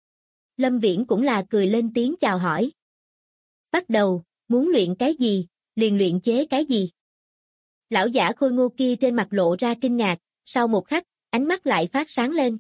Lâm Viễn cũng là cười lên tiếng chào hỏi. Bắt đầu, muốn luyện cái gì, liền luyện chế cái gì. Lão giả khôi ngô kia trên mặt lộ ra kinh ngạc, sau một khắc, ánh mắt lại phát sáng lên.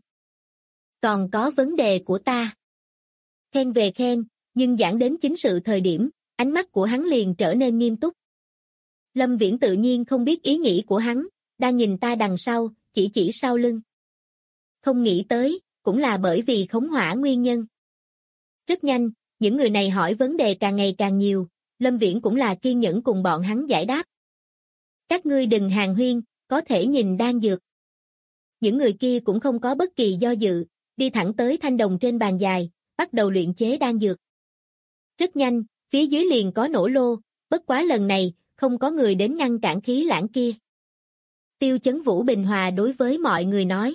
Còn có vấn đề của ta. Khen về khen, nhưng giảng đến chính sự thời điểm, ánh mắt của hắn liền trở nên nghiêm túc. Lâm Viễn tự nhiên không biết ý nghĩ của hắn, đang nhìn ta đằng sau, chỉ sau lưng. Không nghĩ tới, cũng là bởi vì khống hỏa nguyên nhân. Rất nhanh, những người này hỏi vấn đề càng ngày càng nhiều, Lâm Viễn cũng là kiên nhẫn cùng bọn hắn giải đáp. Các ngươi đừng hàn huyên, có thể nhìn đan dược. Những người kia cũng không có bất kỳ do dự, đi thẳng tới thanh đồng trên bàn dài, bắt đầu luyện chế đan dược. Rất nhanh, phía dưới liền có nổ lô, bất quá lần này, không có người đến ngăn cản khí lãng kia. Tiêu Chấn Vũ bình hòa đối với mọi người nói.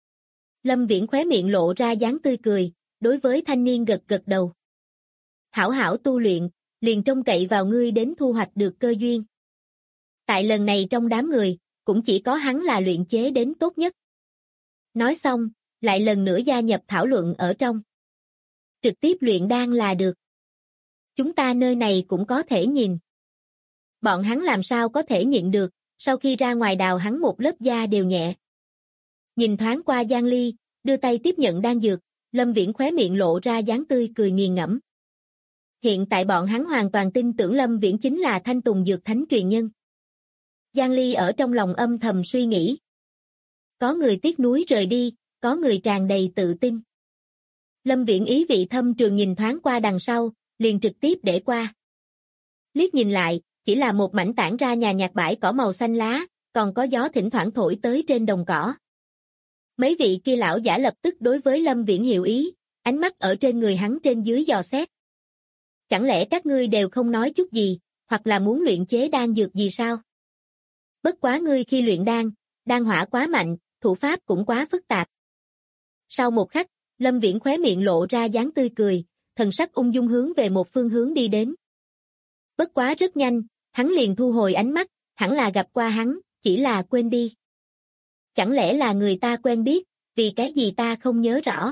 Lâm Viễn khóe miệng lộ ra dáng tươi cười, đối với thanh niên gật gật đầu. Hảo hảo tu luyện, liền trông cậy vào ngươi đến thu hoạch được cơ duyên. Tại lần này trong đám người, cũng chỉ có hắn là luyện chế đến tốt nhất. Nói xong, lại lần nữa gia nhập thảo luận ở trong. Trực tiếp luyện đan là được. Chúng ta nơi này cũng có thể nhìn. Bọn hắn làm sao có thể nhịn được, sau khi ra ngoài đào hắn một lớp da đều nhẹ. Nhìn thoáng qua Giang Ly, đưa tay tiếp nhận đan dược, Lâm Viễn khóe miệng lộ ra dáng tươi cười nghiền ngẫm. Hiện tại bọn hắn hoàn toàn tin tưởng Lâm Viễn chính là Thanh Tùng Dược Thánh truyền nhân. Giang Ly ở trong lòng âm thầm suy nghĩ. Có người tiếc nuối rời đi, có người tràn đầy tự tin. Lâm Viễn ý vị thâm trường nhìn thoáng qua đằng sau, liền trực tiếp để qua. Liếc nhìn lại, chỉ là một mảnh tản ra nhà nhạt bãi cỏ màu xanh lá, còn có gió thỉnh thoảng thổi tới trên đồng cỏ. Mấy vị kia lão giả lập tức đối với Lâm Viễn hiểu ý, ánh mắt ở trên người hắn trên dưới dò xét. Chẳng lẽ các ngươi đều không nói chút gì, hoặc là muốn luyện chế đan dược gì sao? Bất quá ngươi khi luyện đan hỏa quá mạnh, thủ pháp cũng quá phức tạp. Sau một khắc, Lâm Viễn khóe miệng lộ ra dáng tươi cười, thần sắc ung dung hướng về một phương hướng đi đến. Bất quá rất nhanh, hắn liền thu hồi ánh mắt, hẳn là gặp qua hắn, chỉ là quên đi. Chẳng lẽ là người ta quen biết, vì cái gì ta không nhớ rõ.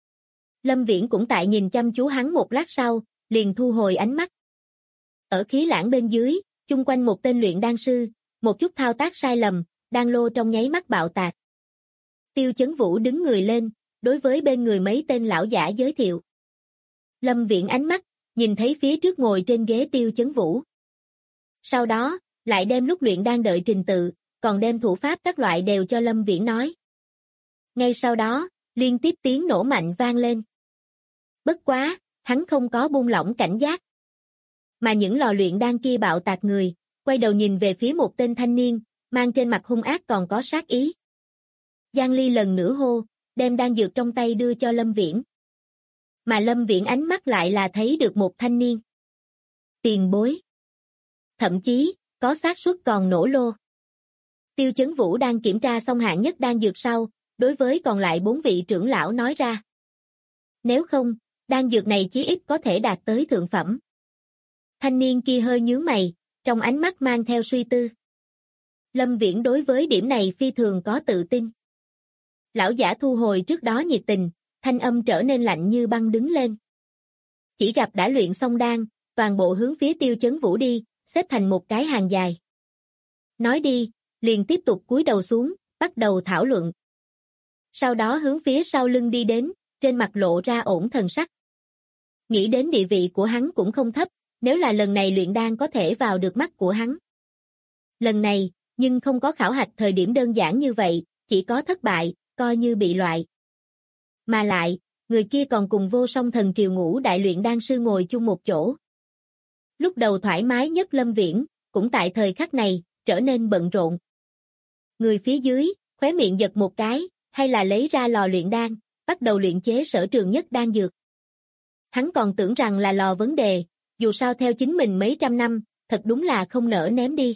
Lâm Viễn cũng tại nhìn chăm chú hắn một lát sau, liền thu hồi ánh mắt. Ở khí lãng bên dưới, chung quanh một tên luyện đan sư, một chút thao tác sai lầm, đan lô trong nháy mắt bạo tạc. Tiêu Chấn Vũ đứng người lên, đối với bên người mấy tên lão giả giới thiệu. Lâm Viễn ánh mắt, nhìn thấy phía trước ngồi trên ghế Tiêu Chấn Vũ. Sau đó, lại đem lúc luyện đan đợi trình tự, còn đem thủ pháp các loại đều cho Lâm Viễn nói. Ngay sau đó, liên tiếp tiếng nổ mạnh vang lên. Bất quá, hắn không có buông lỏng cảnh giác. Mà những lò luyện đan kia bạo tạc người, quay đầu nhìn về phía một tên thanh niên, mang trên mặt hung ác còn có sát ý. Giang Ly lần nữa hô, đem đan dược trong tay đưa cho Lâm Viễn. Mà Lâm Viễn ánh mắt lại là thấy được một thanh niên. Tiền bối. Thậm chí, có xác suất còn nổ lô. Tiêu Chấn Vũ đang kiểm tra xong hạng nhất đan dược sau, đối với còn lại 4 vị trưởng lão nói ra. Nếu không, đan dược này chí ít có thể đạt tới thượng phẩm. Thanh niên kia hơi nhướng mày, trong ánh mắt mang theo suy tư. Lâm Viễn đối với điểm này phi thường có tự tin. Lão giả thu hồi trước đó nhiệt tình, thanh âm trở nên lạnh như băng đứng lên. Chỉ gặp đã luyện xong đan, toàn bộ hướng phía Tiêu Chấn Vũ đi, xếp thành một cái hàng dài. Nói đi, liền tiếp tục cúi đầu xuống, bắt đầu thảo luận. Sau đó hướng phía sau lưng đi đến, trên mặt lộ ra ổn thần sắc. Nghĩ đến địa vị của hắn cũng không thấp, nếu là lần này luyện đan có thể vào được mắt của hắn. Lần này, nhưng không có khảo hạch thời điểm đơn giản như vậy, chỉ có thất bại, coi như bị loại. Mà lại, người kia còn cùng Vô Song Thần Triều Ngũ đại luyện đan sư ngồi chung một chỗ. Lúc đầu thoải mái nhất Lâm Viễn, cũng tại thời khắc này, trở nên bận rộn. Người phía dưới, khóe miệng giật một cái, hay là lấy ra lò luyện đan, bắt đầu luyện chế sở trường nhất đan dược. Hắn còn tưởng rằng là lò vấn đề, dù sao theo chính mình mấy trăm năm, thật đúng là không nỡ ném đi.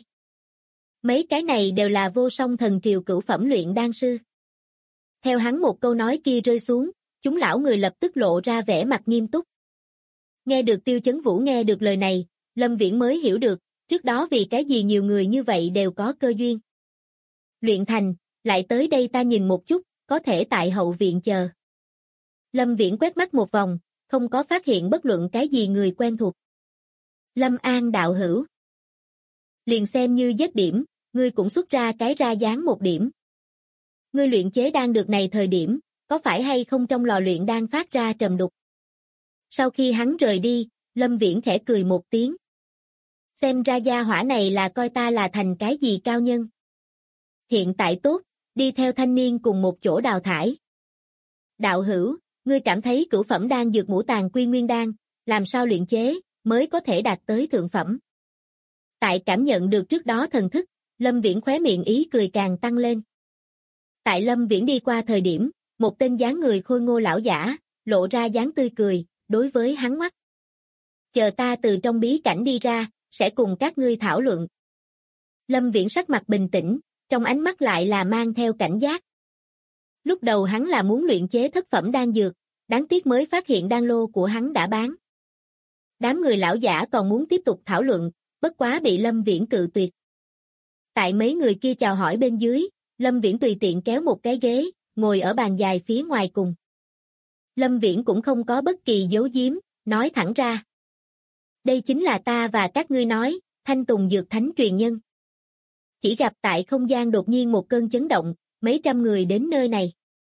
Mấy cái này đều là Vô Song Thần Triều cửu phẩm luyện đan sư. Theo hắn một câu nói kia rơi xuống, chúng lão người lập tức lộ ra vẻ mặt nghiêm túc. Nghe được Tiêu Chấn Vũ nghe được lời này, Lâm Viễn mới hiểu được, trước đó vì cái gì nhiều người như vậy đều có cơ duyên. Luyện thành, lại tới đây ta nhìn một chút, có thể tại hậu viện chờ. Lâm Viễn quét mắt một vòng, không có phát hiện bất luận cái gì người quen thuộc. Lâm An đạo hữu. Liền xem như dứt điểm, ngươi cũng xuất ra cái ra dáng một điểm. Ngươi luyện chế đan được này thời điểm, có phải hay không trong lò luyện đan phát ra trầm đục? Sau khi hắn rời đi, Lâm Viễn khẽ cười một tiếng. Xem ra gia hỏa này là coi ta là thành cái gì cao nhân. Hiện tại tốt, đi theo thanh niên cùng một chỗ đào thải. Đạo hữu, ngươi cảm thấy cửu phẩm đan dược Ngũ Tàn Quy Nguyên đan, làm sao luyện chế, mới có thể đạt tới thượng phẩm? Tại cảm nhận được trước đó thần thức, Lâm Viễn khóe miệng ý cười càng tăng lên. Tại Lâm Viễn đi qua thời điểm, một tên dáng người khôi ngô lão giả, lộ ra dáng tươi cười, đối với hắn mắt. Chờ ta từ trong bí cảnh đi ra, sẽ cùng các ngươi thảo luận. Lâm Viễn sắc mặt bình tĩnh, trong ánh mắt lại là mang theo cảnh giác. Lúc đầu hắn là muốn luyện chế thất phẩm đan dược, đáng tiếc mới phát hiện đan lô của hắn đã bán. Đám người lão giả còn muốn tiếp tục thảo luận, bất quá bị Lâm Viễn cự tuyệt. Tại mấy người kia chào hỏi bên dưới, Lâm Viễn tùy tiện kéo một cái ghế, ngồi ở bàn dài phía ngoài cùng. Lâm Viễn cũng không có bất kỳ giấu giếm, nói thẳng ra. Đây chính là ta và các ngươi nói, Thanh Tùng Dược Thánh truyền nhân. Chỉ gặp tại không gian đột nhiên một cơn chấn động, mấy trăm người đến nơi này.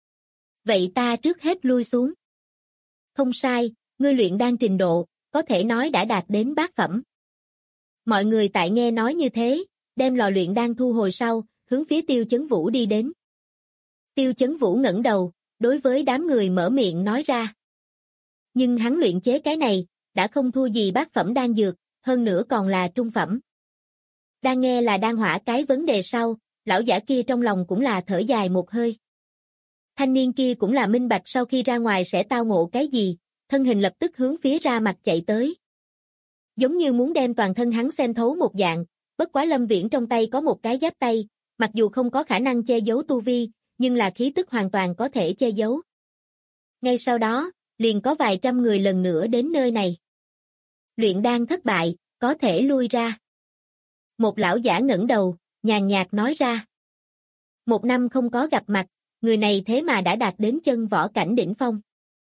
Vậy ta trước hết lui xuống. Không sai, ngươi luyện đan trình độ, có thể nói đã đạt đến bát phẩm. Mọi người tại nghe nói như thế, đem lò luyện đan thu hồi sau, hướng phía Tiêu Chấn Vũ đi đến. Tiêu Chấn Vũ ngẩng đầu, đối với đám người mở miệng nói ra. Nhưng hắn luyện chế cái này, đã không thua gì bát phẩm đan dược, hơn nữa còn là trung phẩm. Đang nghe là đan hỏa cái vấn đề sau, lão giả kia trong lòng cũng là thở dài một hơi. Thanh niên kia cũng là minh bạch sau khi ra ngoài sẽ tao ngộ cái gì, thân hình lập tức hướng phía ra mặt chạy tới. Giống như muốn đem toàn thân hắn xem thấu một dạng, bất quá Lâm Viễn trong tay có một cái giáp tay, mặc dù không có khả năng che giấu tu vi, nhưng là khí tức hoàn toàn có thể che giấu. Ngay sau đó, liền có vài trăm người lần nữa đến nơi này. Luyện đan thất bại, có thể lui ra. Một lão giả ngẩng đầu, nhàn nhạt nói ra. Một năm không có gặp mặt, người này thế mà đã đạt đến chân võ cảnh đỉnh phong.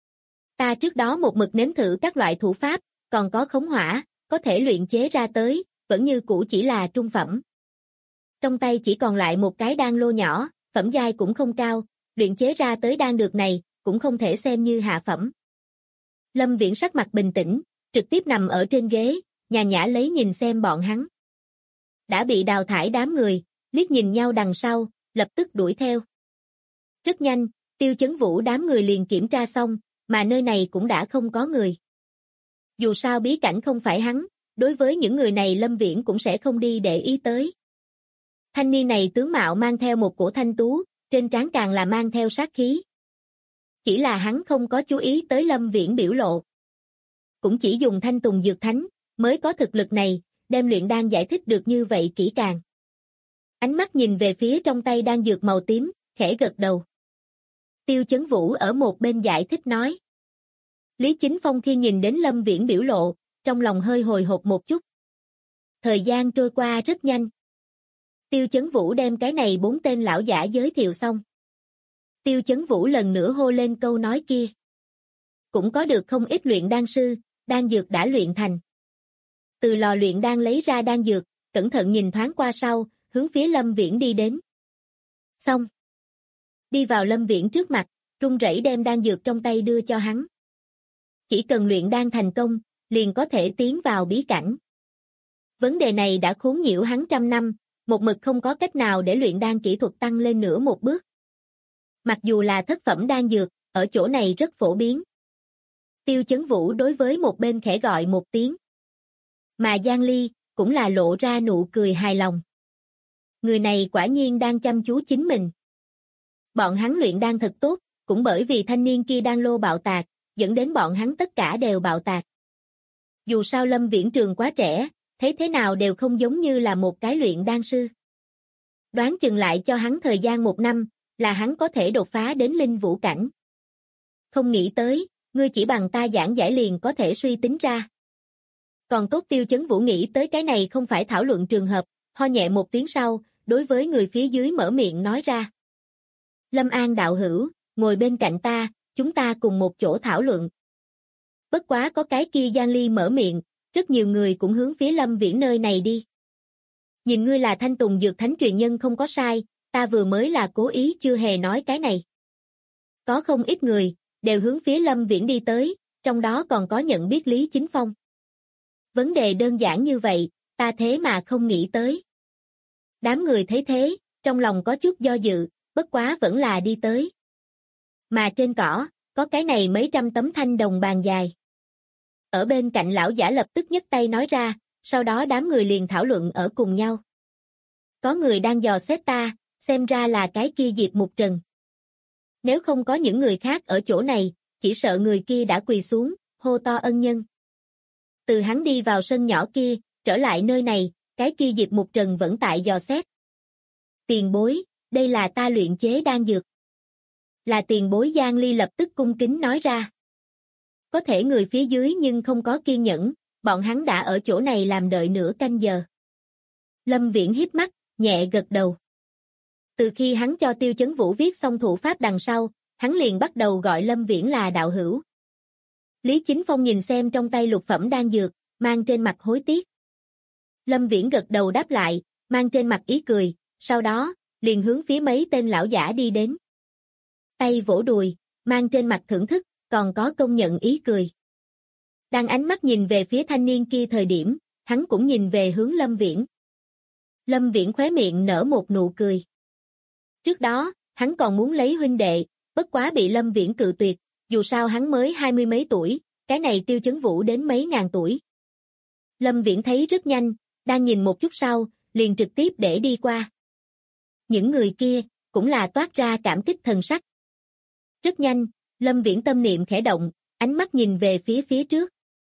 Ta trước đó một mực nếm thử các loại thủ pháp, còn có khống hỏa, có thể luyện chế ra tới, vẫn như cũ chỉ là trung phẩm. Trong tay chỉ còn lại một cái đan lô nhỏ, phẩm giai cũng không cao, luyện chế ra tới đan dược này, cũng không thể xem như hạ phẩm. Lâm Viễn sắc mặt bình tĩnh, trực tiếp nằm ở trên ghế, nhàn nhã lấy nhìn xem bọn hắn. Đã bị đào thải đám người, liếc nhìn nhau đằng sau, lập tức đuổi theo. Rất nhanh, Tiêu Chấn Vũ đám người liền kiểm tra xong, mà nơi này cũng đã không có người. Dù sao bí cảnh không phải hắn, đối với những người này Lâm Viễn cũng sẽ không đi để ý tới. Thanh niên này tướng mạo mang theo một cổ thanh tú, trên trán càng là mang theo sát khí. Chỉ là hắn không có chú ý tới Lâm Viễn biểu lộ. Cũng chỉ dùng Thanh Tùng Dược Thánh, mới có thực lực này, đem luyện đan giải thích được như vậy kỹ càng. Ánh mắt nhìn về phía trong tay đan dược màu tím, khẽ gật đầu. Tiêu Chấn Vũ ở một bên giải thích nói. Lý Chính Phong khi nhìn đến Lâm Viễn biểu lộ, trong lòng hơi hồi hộp một chút. Thời gian trôi qua rất nhanh. Tiêu Chấn Vũ đem cái này 4 tên lão giả giới thiệu xong. Tiêu Chấn Vũ lần nữa hô lên câu nói kia. Cũng có được không ít luyện đan sư, đan dược đã luyện thành. Từ lò luyện đan lấy ra đan dược, cẩn thận nhìn thoáng qua sau, hướng phía Lâm Viễn đi đến. Xong. Đi vào Lâm Viễn trước mặt, run rẩy đem đan dược trong tay đưa cho hắn. Chỉ cần luyện đan thành công, liền có thể tiến vào bí cảnh. Vấn đề này đã khốn nhiễu hắn trăm năm, một mực không có cách nào để luyện đan kỹ thuật tăng lên nửa một bước. Mặc dù là thất phẩm đan dược, ở chỗ này rất phổ biến. Tiêu Chấn Vũ đối với một bên khẽ gọi một tiếng. Mà Giang Ly cũng là lộ ra nụ cười hài lòng. Người này quả nhiên đang chăm chú chính mình. Bọn hắn luyện đan thật tốt, cũng bởi vì thanh niên kia đan lô bạo tạc, dẫn đến bọn hắn tất cả đều bạo tạc. Dù sao Lâm Viễn Trường quá trẻ, thấy thế nào đều không giống như là một cái luyện đan sư. Đoán chừng lại cho hắn thời gian 1 năm, là hắn có thể đột phá đến linh vũ cảnh. Không nghĩ tới, ngươi chỉ bằng ta giảng giải liền có thể suy tính ra. Còn tốt Tiêu Chấn Vũ nghĩ tới cái này không phải thảo luận trường hợp, ho nhẹ một tiếng sau, đối với người phía dưới mở miệng nói ra. Lâm An đạo hữu, ngồi bên cạnh ta, chúng ta cùng một chỗ thảo luận. Bất quá có cái kia Giang Ly mở miệng, rất nhiều người cũng hướng phía Lâm Viễn nơi này đi. Nhìn ngươi là Thanh Tùng Dược Thánh truyền nhân không có sai, ta vừa mới là cố ý chưa hề nói cái này. Có không ít người, đều hướng phía Lâm Viễn đi tới, trong đó còn có nhận biết Lý Chính Phong. Vấn đề đơn giản như vậy, ta thế mà không nghĩ tới. Đám người thấy thế, trong lòng có chút do dự, bất quá vẫn là đi tới. Mà trên cỏ, có cái này mấy trăm tấm thanh đồng bàn dài. Ở bên cạnh lão giả lập tức nhấc tay nói ra, sau đó đám người liền thảo luận ở cùng nhau. Có người đang dò xét ta, xem ra là cái kia Diệp Mục Trần. Nếu không có những người khác ở chỗ này, chỉ sợ người kia đã quỳ xuống, hô to ân nhân. Từ hắn đi vào sân nhỏ kia, trở lại nơi này, cái kia Diệp Mục Trần vẫn tại dò xét. Tiền bối, đây là ta luyện chế đan dược. Là tiền bối Giang Ly lập tức cung kính nói ra. Có thể người phía dưới nhưng không có kiên nhẫn, bọn hắn đã ở chỗ này làm đợi nửa canh giờ. Lâm Viễn híp mắt, nhẹ gật đầu. Từ khi hắn cho Tiêu Chấn Vũ viết xong thủ pháp đằng sau, hắn liền bắt đầu gọi Lâm Viễn là đạo hữu. Lý Chính Phong nhìn xem trong tay lục phẩm đan dược, mang trên mặt hối tiếc. Lâm Viễn gật đầu đáp lại, mang trên mặt ý cười, sau đó, liền hướng phía mấy tên lão giả đi đến. Tay vỗ đùi, mang trên mặt thưởng thức, còn có công nhận ý cười. Đang ánh mắt nhìn về phía thanh niên kia thời điểm, hắn cũng nhìn về hướng Lâm Viễn. Lâm Viễn khóe miệng nở một nụ cười. Trước đó, hắn còn muốn lấy huynh đệ, bất quá bị Lâm Viễn cự tuyệt, dù sao hắn mới 20 mấy tuổi, cái này Tiêu Chấn Vũ đến mấy ngàn tuổi. Lâm Viễn thấy rất nhanh, đang nhìn một chút sau, liền trực tiếp để đi qua. Những người kia, cũng là toát ra cảm kích thần sắc. Rất nhanh, Lâm Viễn tâm niệm khẽ động, ánh mắt nhìn về phía trước.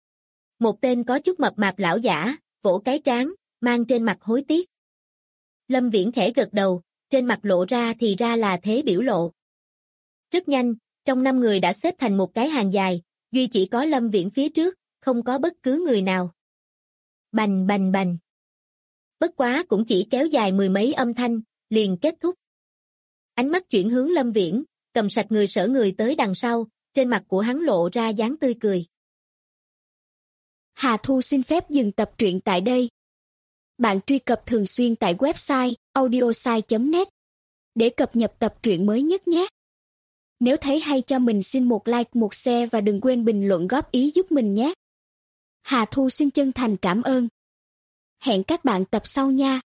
Một tên có chút mập mạp lão giả, vỗ cái trán, mang trên mặt hối tiếc. Lâm Viễn khẽ gật đầu, trên mặt lộ ra thì ra là thế biểu lộ. Rất nhanh, trong 5 người đã xếp thành một cái hàng dài, duy chỉ có Lâm Viễn phía trước, không có bất cứ người nào. Bành bành bành. Bất quá cũng chỉ kéo dài 10 mấy âm thanh, liền kết thúc. Ánh mắt chuyển hướng Lâm Viễn, cầm sạch người sở người tới đằng sau, trên mặt của hắn lộ ra dáng tươi cười. Hà Thu xin phép dừng tập truyện tại đây. Bạn truy cập thường xuyên tại website audiosai.net để cập nhật tập truyện mới nhất nhé. Nếu thấy hay cho mình xin một like, một share và đừng quên bình luận góp ý giúp mình nhé. Hà Thu xin chân thành cảm ơn. Hẹn các bạn tập sau nha.